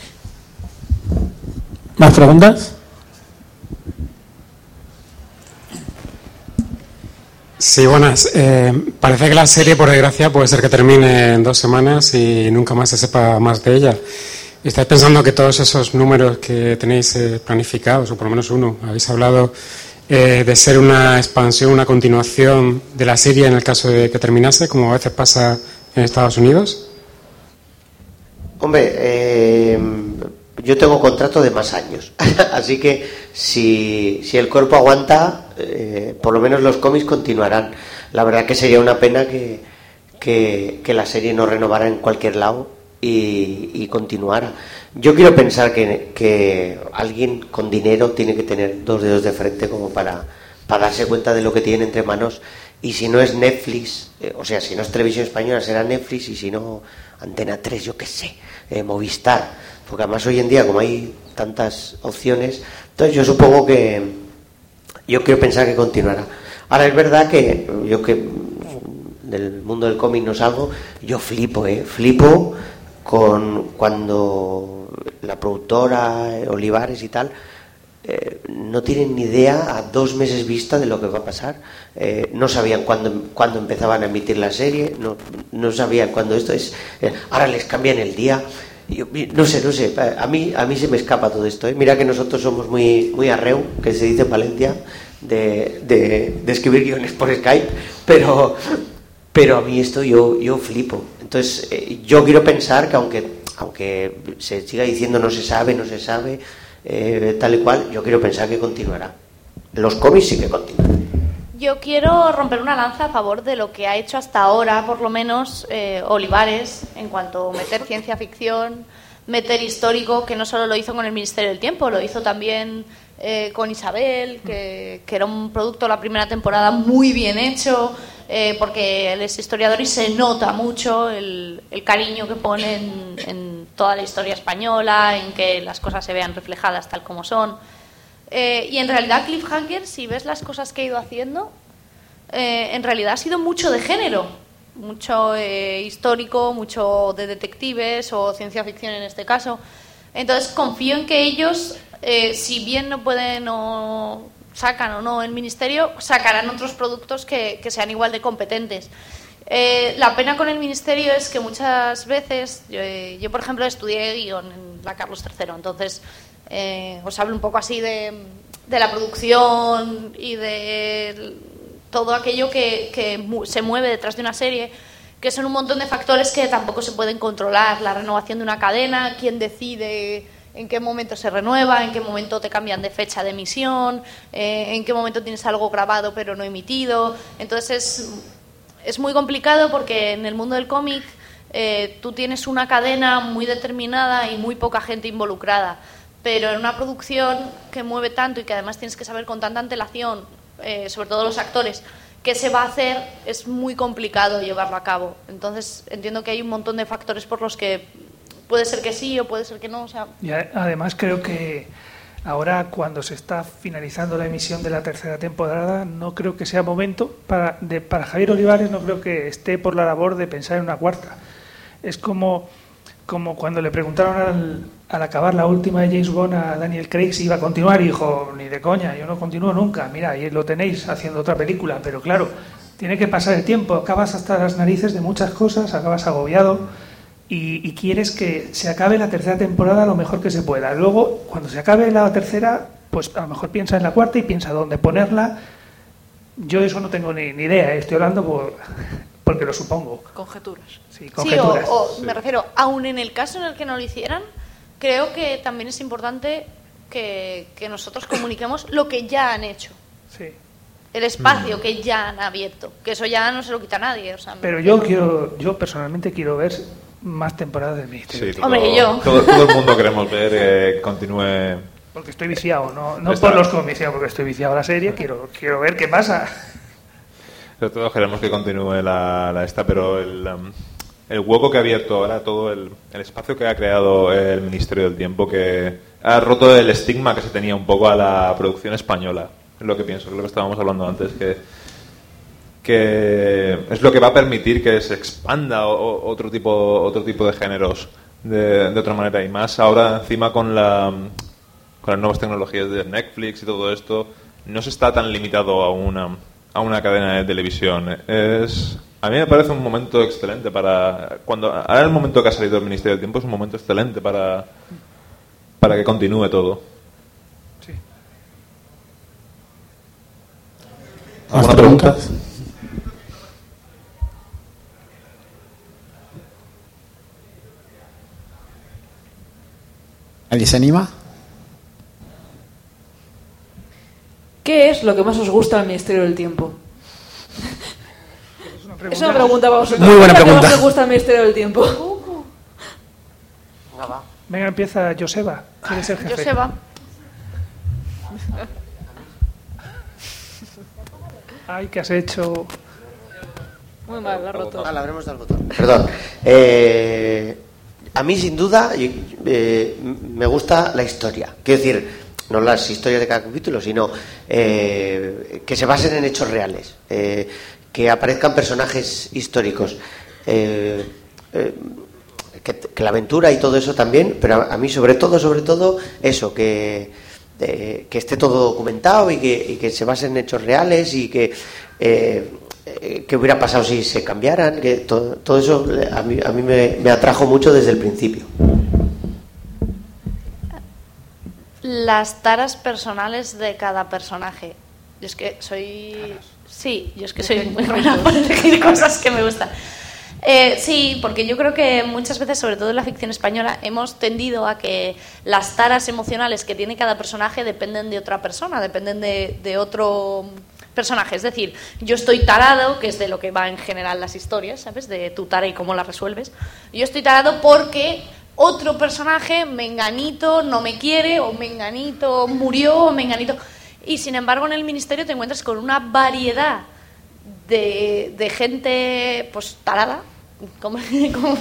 Speaker 7: ¿Más preguntas? Sí, buenas. Eh, parece que la serie, por desgracia, puede ser que termine en dos semanas y nunca más se sepa más de ella. ¿Estáis pensando que todos esos números que tenéis eh, planificados, o por lo menos uno, habéis hablado eh, de ser una expansión, una continuación de la serie en el caso de que terminase, como a veces pasa en Estados Unidos?
Speaker 1: Hombre, eh, yo tengo contrato de más años, así que si, si el cuerpo aguanta, eh, por lo menos los cómics continuarán. La verdad que sería una pena que, que, que la serie no renovara en cualquier lado y, y continuara. Yo quiero pensar que, que alguien con dinero tiene que tener dos dedos de frente como para, para darse cuenta de lo que tiene entre manos, y si no es Netflix, eh, o sea, si no es Televisión Española será Netflix, y si no Antena tres, yo qué sé, eh, Movistar, porque además hoy en día como hay tantas opciones, entonces yo supongo que yo quiero pensar que continuará. Ahora es verdad que yo que del mundo del cómic no salgo, yo flipo, eh, flipo con cuando la productora eh, Olivares y tal eh, no tienen ni idea a dos meses vista de lo que va a pasar. Eh, no sabían cuándo, cuándo empezaban a emitir la serie, no, no sabían cuándo esto es. Eh, ahora les cambian el día. Yo, no sé, no sé. A mí, a mí se me escapa todo esto. ¿eh? Mira que nosotros somos muy, muy arreu, que se dice en Valencia, de, de, de escribir guiones por Skype, pero, pero a mí esto yo, yo flipo. Entonces, eh, yo quiero pensar que aunque, aunque se siga diciendo no se sabe, no se sabe. Eh, tal y cual, yo quiero pensar que continuará. los cómics sí que continúen.
Speaker 2: Yo quiero romper una lanza a favor de lo que ha hecho hasta ahora, por lo menos, eh, Olivares, en cuanto a meter ciencia ficción, meter histórico, que no solo lo hizo con el Ministerio del Tiempo, lo hizo también eh, con Isabel, que, que era un producto la primera temporada muy bien hecho, eh, porque él es historiador y se nota mucho el, el cariño que pone en, en toda la historia española, en que las cosas se vean reflejadas tal como son. Eh, y en realidad Cliffhanger, si ves las cosas que ha ido haciendo, eh, en realidad ha sido mucho de género, mucho eh, histórico, mucho de detectives o ciencia ficción en este caso. Entonces confío en que ellos, eh, si bien no pueden o sacan o no el ministerio, sacarán otros productos que, que sean igual de competentes. Eh, la pena con el ministerio es que muchas veces, yo, eh, yo por ejemplo estudié guión en la Carlos tercero, entonces eh, os hablo un poco así de, de la producción y de todo aquello que, que mu- se mueve detrás de una serie, que son un montón de factores que tampoco se pueden controlar, la renovación de una cadena, quién decide en qué momento se renueva, en qué momento te cambian de fecha de emisión, eh, en qué momento tienes algo grabado pero no emitido. Entonces es, es muy complicado porque en el mundo del cómic eh, tú tienes una cadena muy determinada y muy poca gente involucrada, pero en una producción que mueve tanto y que además tienes que saber con tanta antelación, eh, sobre todo los actores, qué se va a hacer, es muy complicado llevarlo a cabo. Entonces entiendo que hay un montón de factores por los que puede ser que sí o puede ser que no. O sea...
Speaker 5: Y además creo que ahora, cuando se está finalizando la emisión de la tercera temporada, no creo que sea momento para, de, para Javier Olivares, no creo que esté por la labor de pensar en una cuarta. Es como, como cuando le preguntaron al, al acabar la última de James Bond a Daniel Craig si iba a continuar y dijo, ni de coña, yo no continúo nunca. Mira, ahí lo tenéis haciendo otra película, pero claro, tiene que pasar el tiempo, acabas hasta las narices de muchas cosas, acabas agobiado. Y, y quieres que se acabe la tercera temporada lo mejor que se pueda. Luego, cuando se acabe la tercera, pues a lo mejor piensa en la cuarta y piensa dónde ponerla. Yo eso no tengo ni, ni idea, ¿eh? Estoy hablando por, porque lo supongo.
Speaker 4: Conjeturas.
Speaker 5: Sí,
Speaker 2: Sí,
Speaker 5: conjeturas.
Speaker 2: o, o me refiero, aún en el caso en el que no lo hicieran, creo que también es importante que, que nosotros comuniquemos lo que ya han hecho.
Speaker 5: Sí.
Speaker 2: El espacio que ya han abierto, que eso ya no se lo quita nadie. O sea,
Speaker 5: Pero yo quiero, yo personalmente quiero ver más temporadas del Ministerio.
Speaker 3: Sí,
Speaker 5: del
Speaker 2: Hombre,
Speaker 5: Tiempo.
Speaker 2: y yo.
Speaker 3: Todo, todo el mundo queremos ver que continúe.
Speaker 5: Porque estoy viciado, no, no
Speaker 3: Está-
Speaker 5: por los cómics, sino porque estoy viciado a la serie, quiero, quiero ver qué pasa.
Speaker 3: Pero todos queremos que continúe la, la esta, pero el, um, el hueco que ha abierto ahora, todo el, el espacio que ha creado el Ministerio del Tiempo, que ha roto el estigma que se tenía un poco a la producción española. Es lo que pienso, es lo que estábamos hablando antes, que, que es lo que va a permitir que se expanda o, o- otro tipo otro tipo de géneros de, de otra manera, y más ahora encima con la con las nuevas tecnologías de Netflix y todo esto, no se está tan limitado a una a una cadena de televisión. Es a mí me parece un momento excelente para cuando ahora el momento que ha salido el Ministerio del Tiempo es un momento excelente para para que continúe todo.
Speaker 5: Sí.
Speaker 7: ¿Más
Speaker 3: ¿Alguna
Speaker 7: preguntas?
Speaker 3: pregunta?
Speaker 8: ¿Alguien se anima?
Speaker 4: ¿Qué es lo que más os gusta del Ministerio del Tiempo?
Speaker 5: Es una
Speaker 4: Es una pregunta para vosotros.
Speaker 8: Muy buena
Speaker 4: ¿Qué es lo que
Speaker 8: pregunta.
Speaker 4: más os gusta del Ministerio del Tiempo?
Speaker 5: Venga, empieza Joseba. ¿Quieres ser jefe?
Speaker 2: Joseba.
Speaker 5: Ay, ¿qué has hecho?
Speaker 4: Muy mal, la ha roto.
Speaker 1: Ah, la habremos dado al botón. Perdón. Eh, a mí, sin duda, y- eh, me gusta la historia. Quiero decir, no las historias de cada capítulo, sino eh, que se basen en hechos reales, eh, que aparezcan personajes históricos, eh, eh, que, que la aventura y todo eso también, pero a, a mí sobre todo, sobre todo, eso, que, eh, que esté todo documentado y que, y que se base en hechos reales y que... Eh, eh, qué hubiera pasado si se cambiaran, que todo, todo eso a mí, a mí me, me atrajo mucho desde el principio.
Speaker 2: Las taras personales de cada personaje. Yo es que soy... Sí, yo es que soy muy buena para elegir cosas que me gustan. Eh, sí, porque yo creo que muchas veces, sobre todo en la ficción española, hemos tendido a que las taras emocionales que tiene cada personaje dependen de otra persona, dependen de, de otro personaje. Es decir, yo estoy tarado, que es de lo que va en general las historias, ¿sabes? De tu tara y cómo la resuelves. Yo estoy tarado porque otro personaje, menganito, no me quiere, o menganito murió, o menganito... Y sin embargo en el ministerio te encuentras con una variedad de, de gente pues tarada, como, como,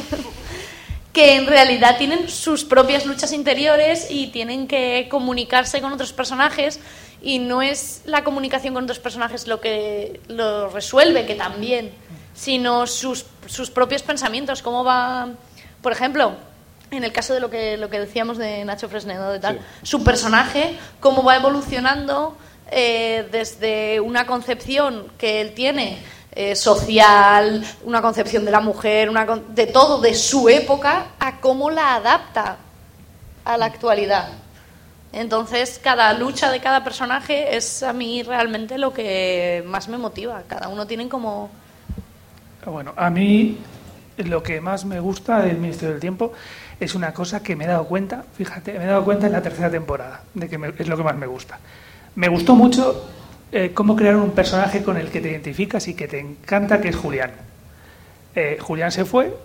Speaker 2: que en realidad tienen sus propias luchas interiores y tienen que comunicarse con otros personajes, y no es la comunicación con otros personajes lo que lo resuelve, que también, sino sus, sus propios pensamientos, cómo va, por ejemplo, en el caso de lo que lo que decíamos de Nacho Fresnedo, de tal, sí. Su personaje, cómo va evolucionando eh, desde una concepción que él tiene eh, social, una concepción de la mujer, una con- de todo, de su época, a cómo la adapta a la actualidad. Entonces, cada lucha de cada personaje es a mí realmente lo que más me motiva. Cada uno tiene como...
Speaker 5: Bueno, a mí lo que más me gusta del Ministerio del Tiempo es una cosa que me he dado cuenta, fíjate, me he dado cuenta en la tercera temporada, de que me, es lo que más me gusta. Me gustó mucho eh, cómo crearon un personaje con el que te identificas y que te encanta, que es Julián. Eh, Julián se fue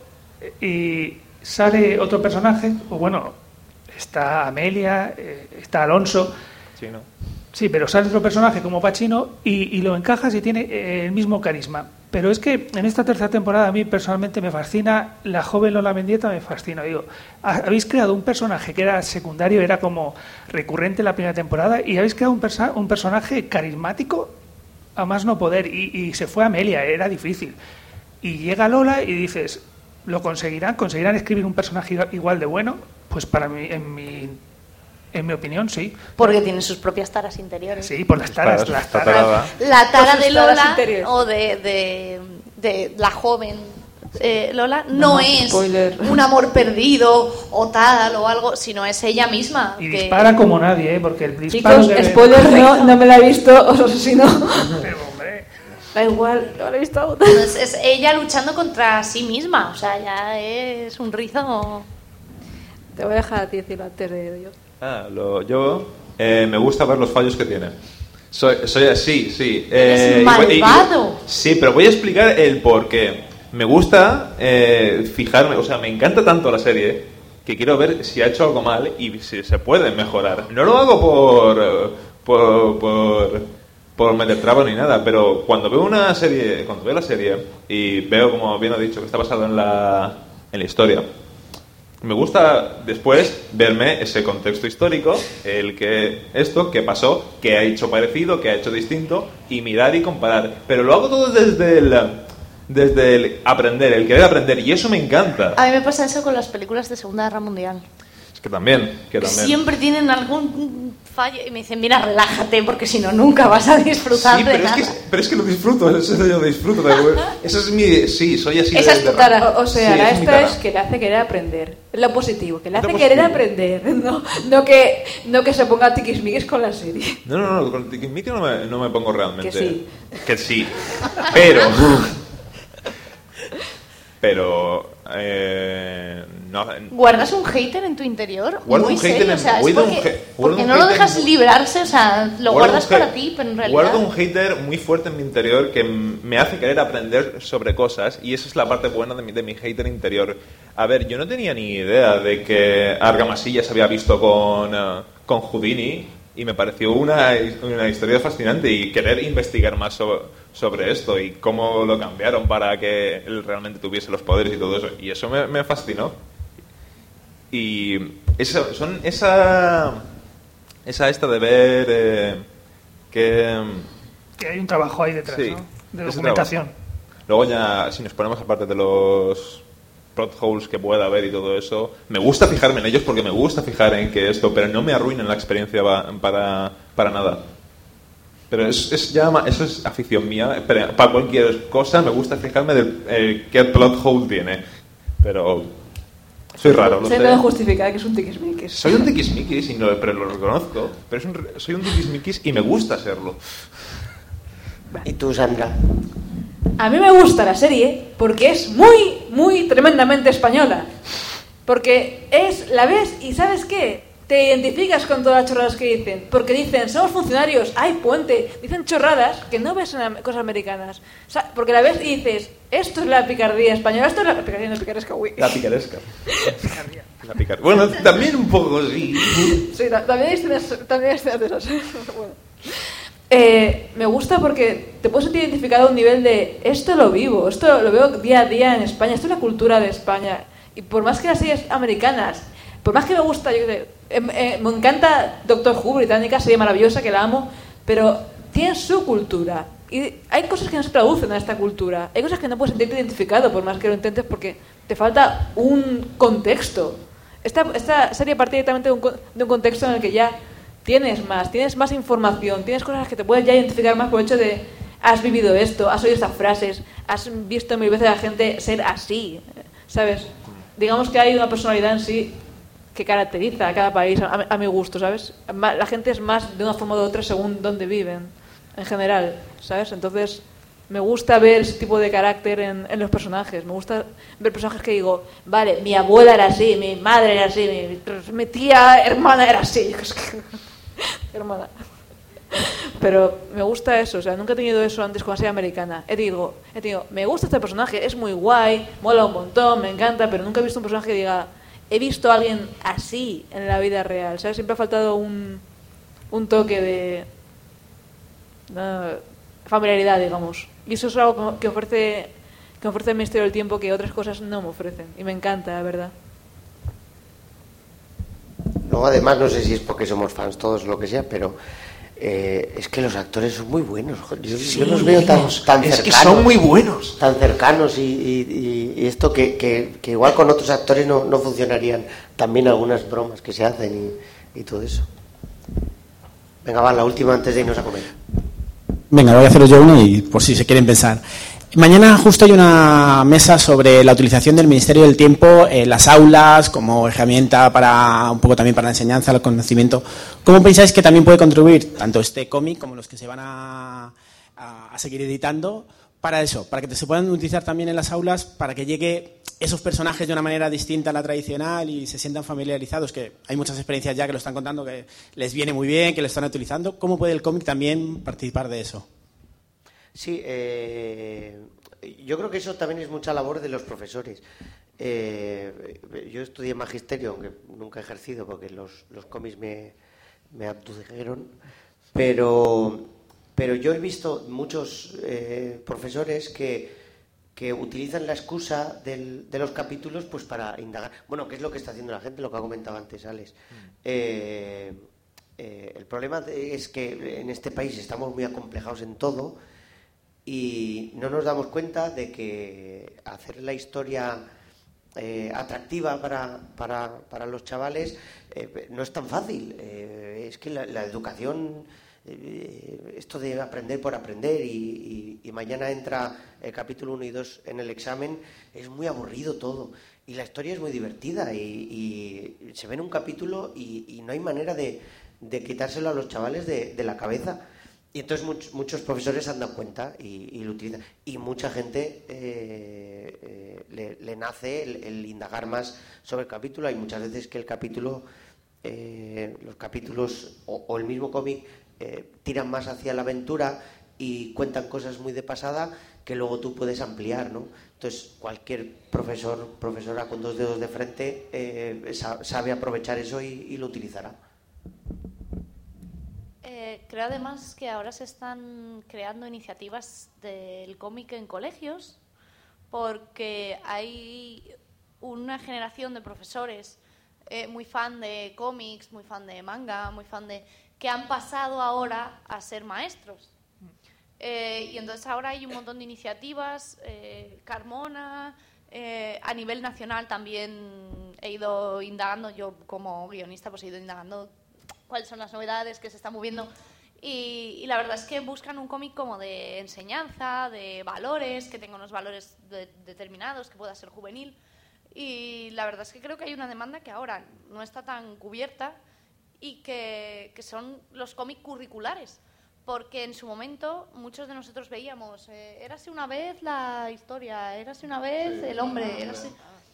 Speaker 5: y sale otro personaje, o bueno, está Amelia, eh, está Alonso.
Speaker 3: Sí, ¿no?
Speaker 5: Sí, pero sale otro personaje como Pachino y, y lo encajas y tiene eh, el mismo carisma. Pero es que en esta tercera temporada a mí personalmente me fascina, la joven Lola Mendieta me fascina. Digo, habéis creado un personaje que era secundario, era como recurrente en la primera temporada, y habéis creado un, persa- un personaje carismático a más no poder, y, y se fue Amelia, era difícil. Y llega Lola y dices, ¿lo conseguirán? ¿Conseguirán escribir un personaje igual de bueno? Pues para mí, en mi... En mi opinión, sí.
Speaker 2: Porque tienen sus propias taras interiores.
Speaker 5: Sí, por las taras.
Speaker 3: Taras,
Speaker 5: Las
Speaker 3: está
Speaker 5: taras.
Speaker 3: tarada.
Speaker 2: La tara
Speaker 4: Por sus
Speaker 2: de
Speaker 4: taras
Speaker 2: Lola
Speaker 4: interiores.
Speaker 2: o de, de, de la joven eh, Lola no,
Speaker 4: No,
Speaker 2: es
Speaker 4: spoiler.
Speaker 2: un amor perdido o tal o algo, sino es ella misma.
Speaker 5: Y
Speaker 2: que-
Speaker 5: dispara como nadie, ¿eh? Porque el disparo...
Speaker 4: Chicos,
Speaker 5: que-
Speaker 4: spoiler, no, no me la he visto, os asesino.
Speaker 5: Pero, hombre,
Speaker 4: Da igual, no la he visto aún.
Speaker 2: Entonces, es ella luchando contra sí misma. O sea, ya es un rizo.
Speaker 4: Te voy a dejar a ti decirlo antes de yo.
Speaker 3: Ah, lo, yo eh, me gusta ver los fallos que tiene. Soy, soy así, sí.
Speaker 2: Eres
Speaker 3: Eh, y voy- y-
Speaker 2: malvado.
Speaker 3: sí, pero voy a explicar el por qué. Me gusta eh, fijarme, o sea, me encanta tanto la serie que quiero ver si ha hecho algo mal y si se puede mejorar. No lo hago por eh, por, por, por meter trabas ni nada, pero cuando veo una serie, cuando veo la serie y veo, como bien ha dicho, que está basado en la, en la historia, me gusta después verme ese contexto histórico, el que esto, que pasó, que ha hecho parecido, que ha hecho distinto, y mirar y comparar. Pero lo hago todo desde el, desde el aprender, el querer aprender, y eso me encanta.
Speaker 2: A mí me pasa eso con las películas de Segunda Guerra Mundial.
Speaker 3: Es que también, que también.
Speaker 2: Siempre tienen algún fallo y me dicen, mira, relájate porque si no nunca vas a disfrutar
Speaker 3: Sí,
Speaker 2: de
Speaker 3: pero es,
Speaker 2: nada.
Speaker 3: que, pero es que lo disfruto, eso yo lo disfruto. de- Eso es mi... Sí, soy así
Speaker 2: Esa
Speaker 3: de-
Speaker 2: es tu
Speaker 3: de-
Speaker 2: tara.
Speaker 4: O, o sea,
Speaker 3: Sí,
Speaker 4: la
Speaker 3: es mi
Speaker 4: esta
Speaker 3: tara.
Speaker 4: es que le hace querer aprender. Es lo positivo, que le
Speaker 3: Es lo
Speaker 4: hace querer
Speaker 3: positivo.
Speaker 4: aprender. No, no, que, no que se ponga tiquismiquis con la serie.
Speaker 3: No, no, no, con Tiki no me, no me pongo realmente.
Speaker 4: Que sí.
Speaker 3: Que sí. Pero. Pero. Eh, no,
Speaker 2: ¿Guardas un hater en tu interior?
Speaker 3: Guardo
Speaker 2: Muy
Speaker 3: un hater
Speaker 2: serio,
Speaker 3: en-
Speaker 2: o sea, es
Speaker 3: guardo un
Speaker 2: porque,
Speaker 3: ha- guardo
Speaker 2: porque
Speaker 3: un
Speaker 2: no lo
Speaker 3: hater
Speaker 2: dejas
Speaker 3: en-
Speaker 2: librarse, o sea, lo
Speaker 3: Guardo
Speaker 2: guardas
Speaker 3: un
Speaker 2: para
Speaker 3: ha-
Speaker 2: ti, pero en realidad...
Speaker 3: Guardo un hater muy fuerte en mi interior que m- me hace querer aprender sobre cosas, y esa es la parte buena de mi, de mi hater interior. A ver, yo no tenía ni idea de que Argamasilla se había visto con, eh, con Houdini, y me pareció una, una historia fascinante, y querer investigar más sobre, sobre esto y cómo lo cambiaron para que él realmente tuviese los poderes y todo eso. Y eso me, me fascinó. Y eso, son esa esa esta de ver eh, que
Speaker 5: que hay un trabajo ahí detrás,
Speaker 3: sí,
Speaker 5: ¿no? De
Speaker 3: ese
Speaker 5: documentación.
Speaker 3: trabajo. Luego ya, si nos ponemos aparte de los plot holes que pueda haber y todo eso, me gusta fijarme en ellos porque me gusta fijar en que esto, pero no me arruinen la experiencia va- para, para nada. Pero es, es ya ma- eso es afición mía. Pero para cualquier cosa me gusta fijarme de eh, qué plot hole tiene. Pero soy raro, lo
Speaker 4: Se
Speaker 3: sé.
Speaker 4: debe justificar que es un tiquismiquis.
Speaker 3: Soy un tiquismiquis, y no, pero lo reconozco. Pero es un, soy un tiquismiquis y me gusta serlo.
Speaker 1: ¿Y tú, Sandra?
Speaker 4: A mí me gusta la serie porque es muy, muy tremendamente española. Porque es, la ves y ¿sabes qué? Te identificas con todas las chorradas que dicen. Porque dicen, somos funcionarios, hay puente. Dicen chorradas que no ves en cosas americanas. O sea, porque la ves y dices, esto es la picardía española, esto es la picardía, no picaresca, uy.
Speaker 3: La picaresca. La picar... Bueno, también un poco, sí.
Speaker 4: Sí, también hay escenas, también hay escenas de esas. Bueno. Eh, me gusta porque te puedes sentir identificado a un nivel de, esto lo vivo, esto lo veo día a día en España, esto es la cultura de España. Y por más que las series americanas, por más que me gusta, yo eh, eh, me encanta Doctor Who, británica, serie maravillosa, que la amo, pero tiene su cultura. Y hay cosas que no se traducen a esta cultura. Hay cosas que no puedes sentirte identificado por más que lo intentes porque te falta un contexto. Esta, esta serie parte directamente de un, de un contexto en el que ya tienes más, tienes más información, tienes cosas que te puedes ya identificar más por el hecho de has vivido esto, has oído estas frases, has visto mil veces a la gente ser así, ¿sabes? Digamos que hay una personalidad en sí que caracteriza a cada país, a, a mi gusto, ¿sabes? La gente es más de una forma u otra según dónde viven, en general, ¿sabes? Entonces, me gusta ver ese tipo de carácter en, en los personajes. Me gusta ver personajes que digo, vale, mi abuela era así, mi madre era así, mi, mi tía, hermana era así. Hermana. Pero me gusta eso, o sea, nunca he tenido eso antes con la serie americana. He digo, he dicho, me gusta este personaje, es muy guay, mola un montón, me encanta, pero nunca he visto un personaje que diga, he visto a alguien así en la vida real, ¿sabes? Siempre ha faltado un, un toque de uh, familiaridad, digamos. Y eso es algo que ofrece, que ofrece el Ministerio del Tiempo que otras cosas no me ofrecen. Y me encanta, la verdad.
Speaker 1: Luego, además, no sé si es porque somos fans todos o lo que sea, pero eh, es que los actores son muy buenos. Yo,
Speaker 8: Sí,
Speaker 1: yo los veo tan, tan
Speaker 8: es
Speaker 1: cercanos.
Speaker 8: que son muy buenos.
Speaker 1: Tan cercanos y, y, y esto que, que, que igual con otros actores no, no funcionarían. También algunas bromas que se hacen y, y todo eso. Venga, va, la última antes de irnos a comer.
Speaker 8: Venga, voy a haceros yo una y por si se quieren pensar. Mañana justo hay una mesa sobre la utilización del Ministerio del Tiempo en las aulas como herramienta para un poco también para la enseñanza, el conocimiento. ¿Cómo pensáis que también puede contribuir tanto este cómic como los que se van a, a, a seguir editando para eso, para que se puedan utilizar también en las aulas, para que llegue esos personajes de una manera distinta a la tradicional y se sientan familiarizados, que hay muchas experiencias ya que lo están contando, que les viene muy bien, que lo están utilizando? ¿Cómo puede el cómic también participar de eso?
Speaker 1: Sí, eh, yo creo que eso también es mucha labor de los profesores. Eh, yo estudié magisterio, aunque nunca he ejercido porque los, los cómics me, me abdujeron, pero, pero yo he visto muchos eh, profesores que, que utilizan la excusa del, de los capítulos pues para indagar. Bueno, ¿qué es lo que está haciendo la gente? Lo que ha comentado antes Alex. Eh, eh, el problema es que en este país estamos muy acomplejados en todo y no nos damos cuenta de que hacer la historia eh, atractiva para, para, para los chavales eh, no es tan fácil. Eh, es que la, la educación, eh, esto de aprender por aprender y, y, y mañana entra el capítulo uno y dos en el examen, es muy aburrido todo. Y la historia es muy divertida y, y se ve en un capítulo y, y no hay manera de, de quitárselo a los chavales de, de la cabeza. Y entonces muchos, muchos profesores se han dado cuenta y, y lo utilizan. Y mucha gente eh, eh, le, le nace el, el indagar más sobre el capítulo. Hay muchas veces que el capítulo, eh, los capítulos o, o el mismo cómic eh, tiran más hacia la aventura y cuentan cosas muy de pasada que luego tú puedes ampliar, ¿no? Entonces cualquier profesor, profesora con dos dedos de frente eh, sabe aprovechar eso y, y lo utilizará.
Speaker 2: Eh, creo además que ahora se están creando iniciativas del cómic en colegios porque hay una generación de profesores eh, muy fan de cómics, muy fan de manga, muy fan de... que han pasado ahora a ser maestros. Eh, y entonces ahora hay un montón de iniciativas, eh, Carmona, eh, a nivel nacional también he ido indagando, yo como guionista pues he ido indagando cuáles son las novedades que se están moviendo y, y la verdad es que buscan un cómic como de enseñanza, de valores, que tenga unos valores de, determinados, que pueda ser juvenil y la verdad es que creo que hay una demanda que ahora no está tan cubierta y que, que son los cómics curriculares, porque en su momento muchos de nosotros veíamos, eh, érase una vez la historia, érase una vez el hombre, érase...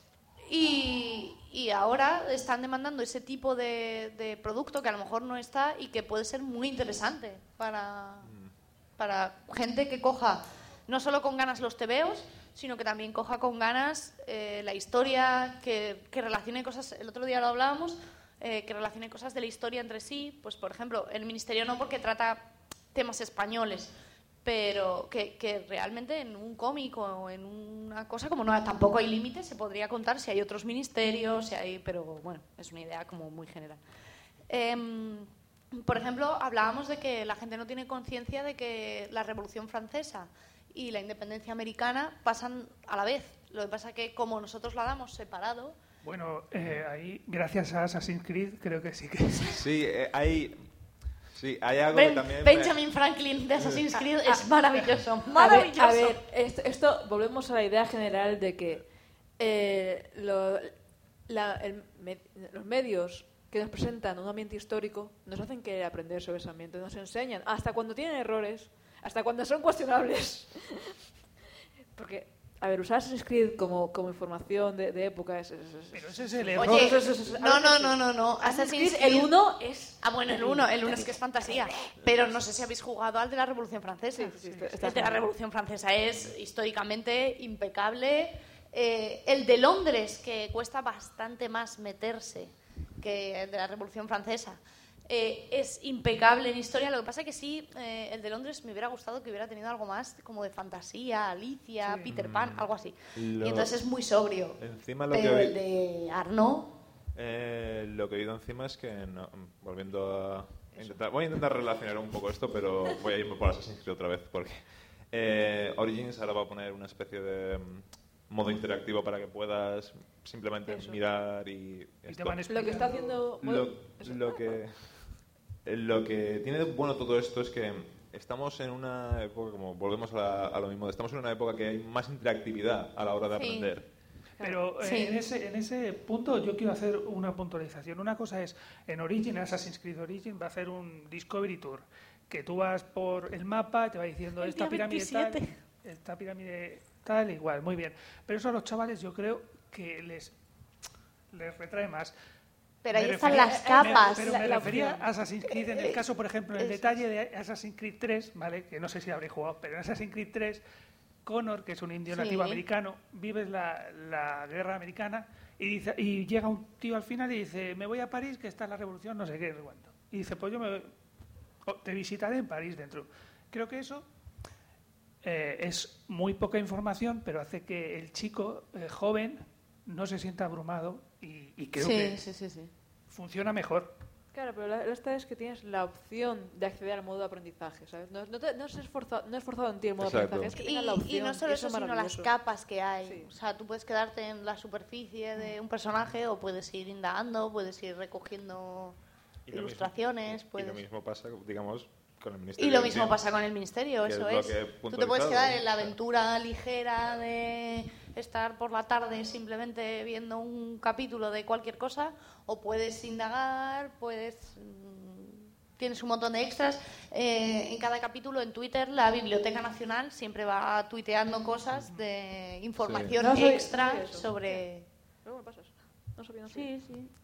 Speaker 2: Y, y ahora están demandando ese tipo de, de producto que a lo mejor no está y que puede ser muy interesante para, para gente que coja no solo con ganas los tebeos, sino que también coja con ganas eh, la historia, que, que relacione cosas, el otro día lo hablábamos, eh, que relacione cosas de la historia entre sí. Pues por ejemplo, el Ministerio no, porque trata temas españoles, pero que, que realmente en un cómic o en una cosa, como no tampoco hay límites, se podría contar si hay otros ministerios, si hay, pero bueno, es una idea como muy general. Eh, por ejemplo, hablábamos de que la gente no tiene conciencia de que la Revolución Francesa y la independencia americana pasan a la vez. Lo que pasa es que como nosotros la damos separado...
Speaker 5: Bueno, eh, ahí, gracias a Assassin's Creed, creo que sí que...
Speaker 3: Sí, eh, hay... Sí, hay algo
Speaker 2: Ben,
Speaker 3: que también...
Speaker 2: Benjamin Franklin de Assassin's Creed es maravilloso,
Speaker 4: A ver,
Speaker 2: maravilloso.
Speaker 4: a ver, esto, esto, volvemos a la idea general de que eh, lo- la- el me- los medios que nos presentan un ambiente histórico nos hacen querer aprender sobre ese ambiente, nos enseñan, hasta cuando tienen errores, hasta cuando son cuestionables. Porque, a ver, usar Assassin's Creed como, como información de, de época es... es- es-
Speaker 5: Pero ese es el error.
Speaker 2: Oye,
Speaker 4: Eso, eso, eso, eso.
Speaker 2: no, no, no, no, no.
Speaker 4: Assassin's
Speaker 2: Assassin's
Speaker 4: Creed, el
Speaker 2: Creed-
Speaker 4: uno es...
Speaker 2: Ah, bueno, el uno, el uno es que es fantasía. Pero no sé si habéis jugado al de la Revolución Francesa.
Speaker 4: Sí, sí, está- está
Speaker 2: el de la
Speaker 4: genial.
Speaker 2: Revolución Francesa es históricamente impecable. Eh, el de Londres, que cuesta bastante más meterse que el de la Revolución Francesa, eh, es impecable en historia. Lo que pasa es que sí, eh, el de Londres me hubiera gustado que hubiera tenido algo más como de fantasía, Alicia, Peter Pan, algo así.
Speaker 3: Lo-
Speaker 2: Y entonces es muy sobrio.
Speaker 3: Encima lo
Speaker 2: Pero
Speaker 3: que...
Speaker 2: el de Arnaud...
Speaker 3: Eh, lo que he oído encima es que, no, volviendo a intentar, voy a intentar relacionar un poco esto, pero voy a irme por Assassin's Creed otra vez, porque eh, Origins ahora va a poner una especie de mm, modo interactivo para que puedas simplemente
Speaker 4: Eso.
Speaker 3: mirar y...
Speaker 5: Y te
Speaker 3: esto.
Speaker 5: van
Speaker 4: Lo que está haciendo...
Speaker 3: Lo,
Speaker 4: eso.
Speaker 3: lo que lo que tiene de bueno todo esto es que estamos en una época, como volvemos a, la- a lo mismo, estamos en una época que hay más interactividad a la hora de
Speaker 2: Sí.
Speaker 3: aprender.
Speaker 5: Pero eh,
Speaker 2: Sí.
Speaker 5: en, ese, en ese punto yo quiero hacer una puntualización. Una cosa es, en Origin, Assassin's Creed Origin, va a hacer un Discovery Tour, que tú vas por el mapa, te va diciendo
Speaker 2: El
Speaker 5: esta
Speaker 2: día
Speaker 5: pirámide
Speaker 2: veintisiete.
Speaker 5: tal, esta pirámide tal, igual, muy bien. Pero eso a los chavales yo creo que les, les retrae más.
Speaker 2: Pero ahí
Speaker 5: Me
Speaker 2: están
Speaker 5: refería-
Speaker 2: las
Speaker 5: me-
Speaker 2: capas.
Speaker 5: pero
Speaker 2: la-
Speaker 5: me
Speaker 2: la
Speaker 5: refería
Speaker 2: opción.
Speaker 5: a Assassin's Creed en el caso, por ejemplo, en el
Speaker 2: Eso
Speaker 5: detalle de Assassin's Creed tres, ¿vale? Que no sé si habréis jugado, pero en Assassin's Creed tres, Connor, que es un indio
Speaker 2: Sí.
Speaker 5: nativo americano, vive la, la guerra americana y dice y llega un tío al final y dice, me voy a París, que está la revolución, no sé qué, no sé cuánto. Y dice, pues yo me, oh, te visitaré en París dentro. Creo que eso eh, es muy poca información, pero hace que el chico eh, joven no se sienta abrumado y, y creo
Speaker 2: Sí,
Speaker 5: que
Speaker 2: sí, sí, sí.
Speaker 5: funciona mejor.
Speaker 4: Claro, pero la, esta es que tienes la opción de acceder al modo de aprendizaje, ¿sabes? No, no, te- no es esforzado, no es forzado en ti el modo de
Speaker 3: Exacto.
Speaker 4: aprendizaje, es que
Speaker 2: Y,
Speaker 4: tengas la
Speaker 2: y
Speaker 4: opción.
Speaker 2: no solo
Speaker 4: y
Speaker 2: eso,
Speaker 4: es
Speaker 2: sino las
Speaker 4: maravilloso.
Speaker 2: capas que hay.
Speaker 4: Sí.
Speaker 2: O sea, tú puedes quedarte en la superficie de un personaje o puedes ir indagando, puedes ir recogiendo
Speaker 3: Y lo
Speaker 2: ilustraciones.
Speaker 3: mismo-
Speaker 2: puedes...
Speaker 3: Y lo mismo pasa, digamos, con el Ministerio
Speaker 2: Y lo
Speaker 3: del
Speaker 2: mismo
Speaker 3: Tiempo.
Speaker 2: pasa con el ministerio,
Speaker 3: que
Speaker 2: eso
Speaker 3: es lo
Speaker 2: es.
Speaker 3: que he
Speaker 2: Tú te
Speaker 3: puntualizado.
Speaker 2: puedes quedar en la aventura ligera de estar por la tarde simplemente viendo un capítulo de cualquier cosa, o puedes indagar, puedes mm, tienes un montón de extras. Eh, en cada capítulo en Twitter la Biblioteca Nacional siempre va tuiteando cosas de información
Speaker 4: Sí. No sabía-
Speaker 2: extra
Speaker 4: no sabía eso.
Speaker 2: sobre...
Speaker 4: Luego me pasas. No sabía, no sabía.
Speaker 2: Sí, sí.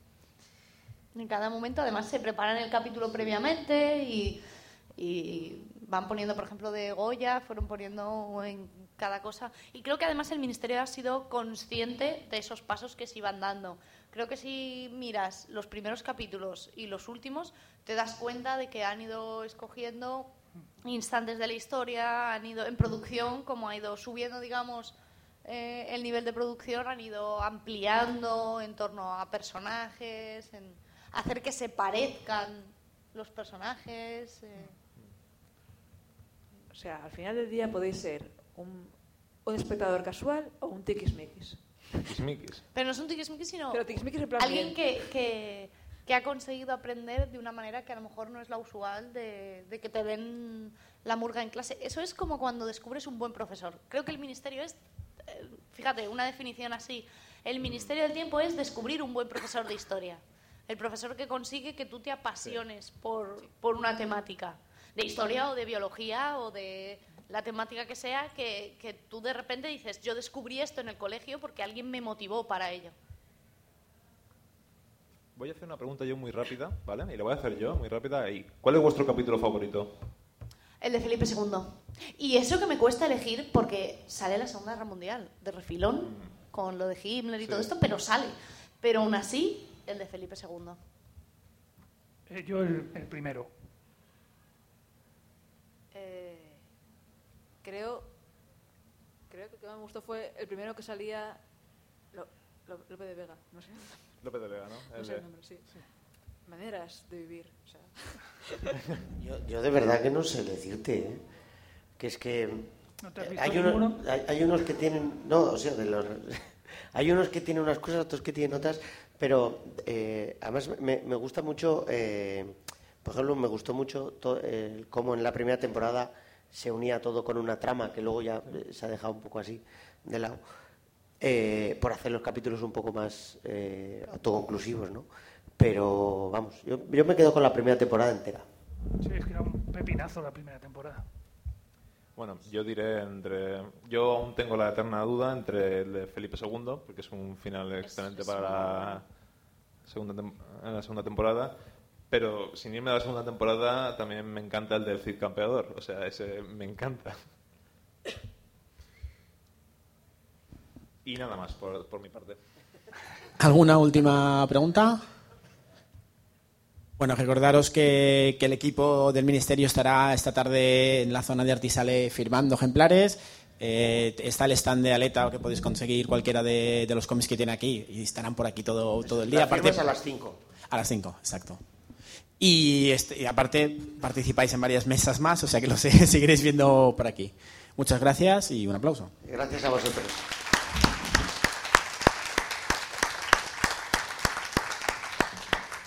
Speaker 2: En cada momento, además, se preparan el capítulo previamente y, y van poniendo, por ejemplo, de Goya, fueron poniendo en cada cosa. Y creo que además el Ministerio ha sido consciente de esos pasos que se iban dando. Creo que si miras los primeros capítulos y los últimos, te das cuenta de que han ido escogiendo instantes de la historia, han ido en producción, como ha ido subiendo, digamos, eh, el nivel de producción, han ido ampliando en torno a personajes, en hacer que se parezcan los personajes. Eh.
Speaker 4: O sea, al final del día podéis ser un, un espectador casual o un tiquismiquis.
Speaker 3: Tiquismiquis.
Speaker 2: Pero no es un tiquismiquis, sino
Speaker 4: Pero tiquismiquis en plan
Speaker 2: alguien
Speaker 4: bien.
Speaker 2: que, que, que ha conseguido aprender de una manera que a lo mejor no es la usual, de, de que te den la murga en clase. Eso es como cuando descubres un buen profesor. Creo que el ministerio es, eh, fíjate, una definición así. El Ministerio del Tiempo es descubrir un buen profesor de historia. El profesor que consigue que tú te apasiones por, por una temática. de historia o de biología o de la temática que sea, que, que tú de repente dices, yo descubrí esto en el colegio porque alguien me motivó para ello.
Speaker 3: Voy a hacer una pregunta yo muy rápida, ¿vale? Y la voy a hacer yo muy rápida. Y ¿cuál es vuestro capítulo favorito?
Speaker 2: El de Felipe segundo. Y eso que me cuesta elegir porque sale la Segunda Guerra Mundial, de refilón, mm. con lo de Himmler y sí. todo esto, pero sale. Pero aún así, el de Felipe segundo.
Speaker 5: Eh, yo el, el primero.
Speaker 4: Eh, creo, creo que el que más me gustó fue el primero que salía... Lo, lo, López de Vega, no sé.
Speaker 3: López de Vega, ¿no?
Speaker 4: No
Speaker 3: el
Speaker 4: sé
Speaker 3: de...
Speaker 4: el nombre, sí. sí. Maneras de vivir, o sea...
Speaker 1: yo, yo de verdad que no sé decirte, ¿eh? Que es que
Speaker 5: ¿No te has visto
Speaker 1: hay, uno,
Speaker 5: ninguno?
Speaker 1: hay, hay unos que tienen, no, o sea, de los, hay unos que tienen unas cosas, otros que tienen otras, pero eh, además me, me gusta mucho, eh, por ejemplo, me gustó mucho to, eh, cómo en la primera temporada se unía todo con una trama que luego ya se ha dejado un poco así de lado, eh, por hacer los capítulos un poco más eh, autoconclusivos, ¿no? Pero vamos, yo, yo me quedo con la primera temporada entera.
Speaker 5: Sí, es que era un pepinazo la primera temporada.
Speaker 3: Bueno, yo diré entre... Yo aún tengo la eterna duda entre el de Felipe segundo, porque es un final excelente para la segunda, tem- la segunda temporada, pero sin irme a la segunda temporada también me encanta el del Cid Campeador, o sea, ese me encanta. Y nada más por, por mi parte.
Speaker 8: ¿Alguna última pregunta? Bueno, recordaros que, que el equipo del Ministerio estará esta tarde en la zona de Artisale firmando ejemplares. Eh, está el stand de Aleta que podéis conseguir cualquiera de, de los cómics que tiene aquí y estarán por aquí todo, todo el día.
Speaker 1: Las
Speaker 8: Aparte,
Speaker 1: firmas a las cinco.
Speaker 8: A las cinco, exacto. Y, este, y aparte participáis en varias mesas más, o sea que lo sé, seguiréis viendo por aquí. Muchas gracias y un aplauso.
Speaker 1: Gracias a vosotros.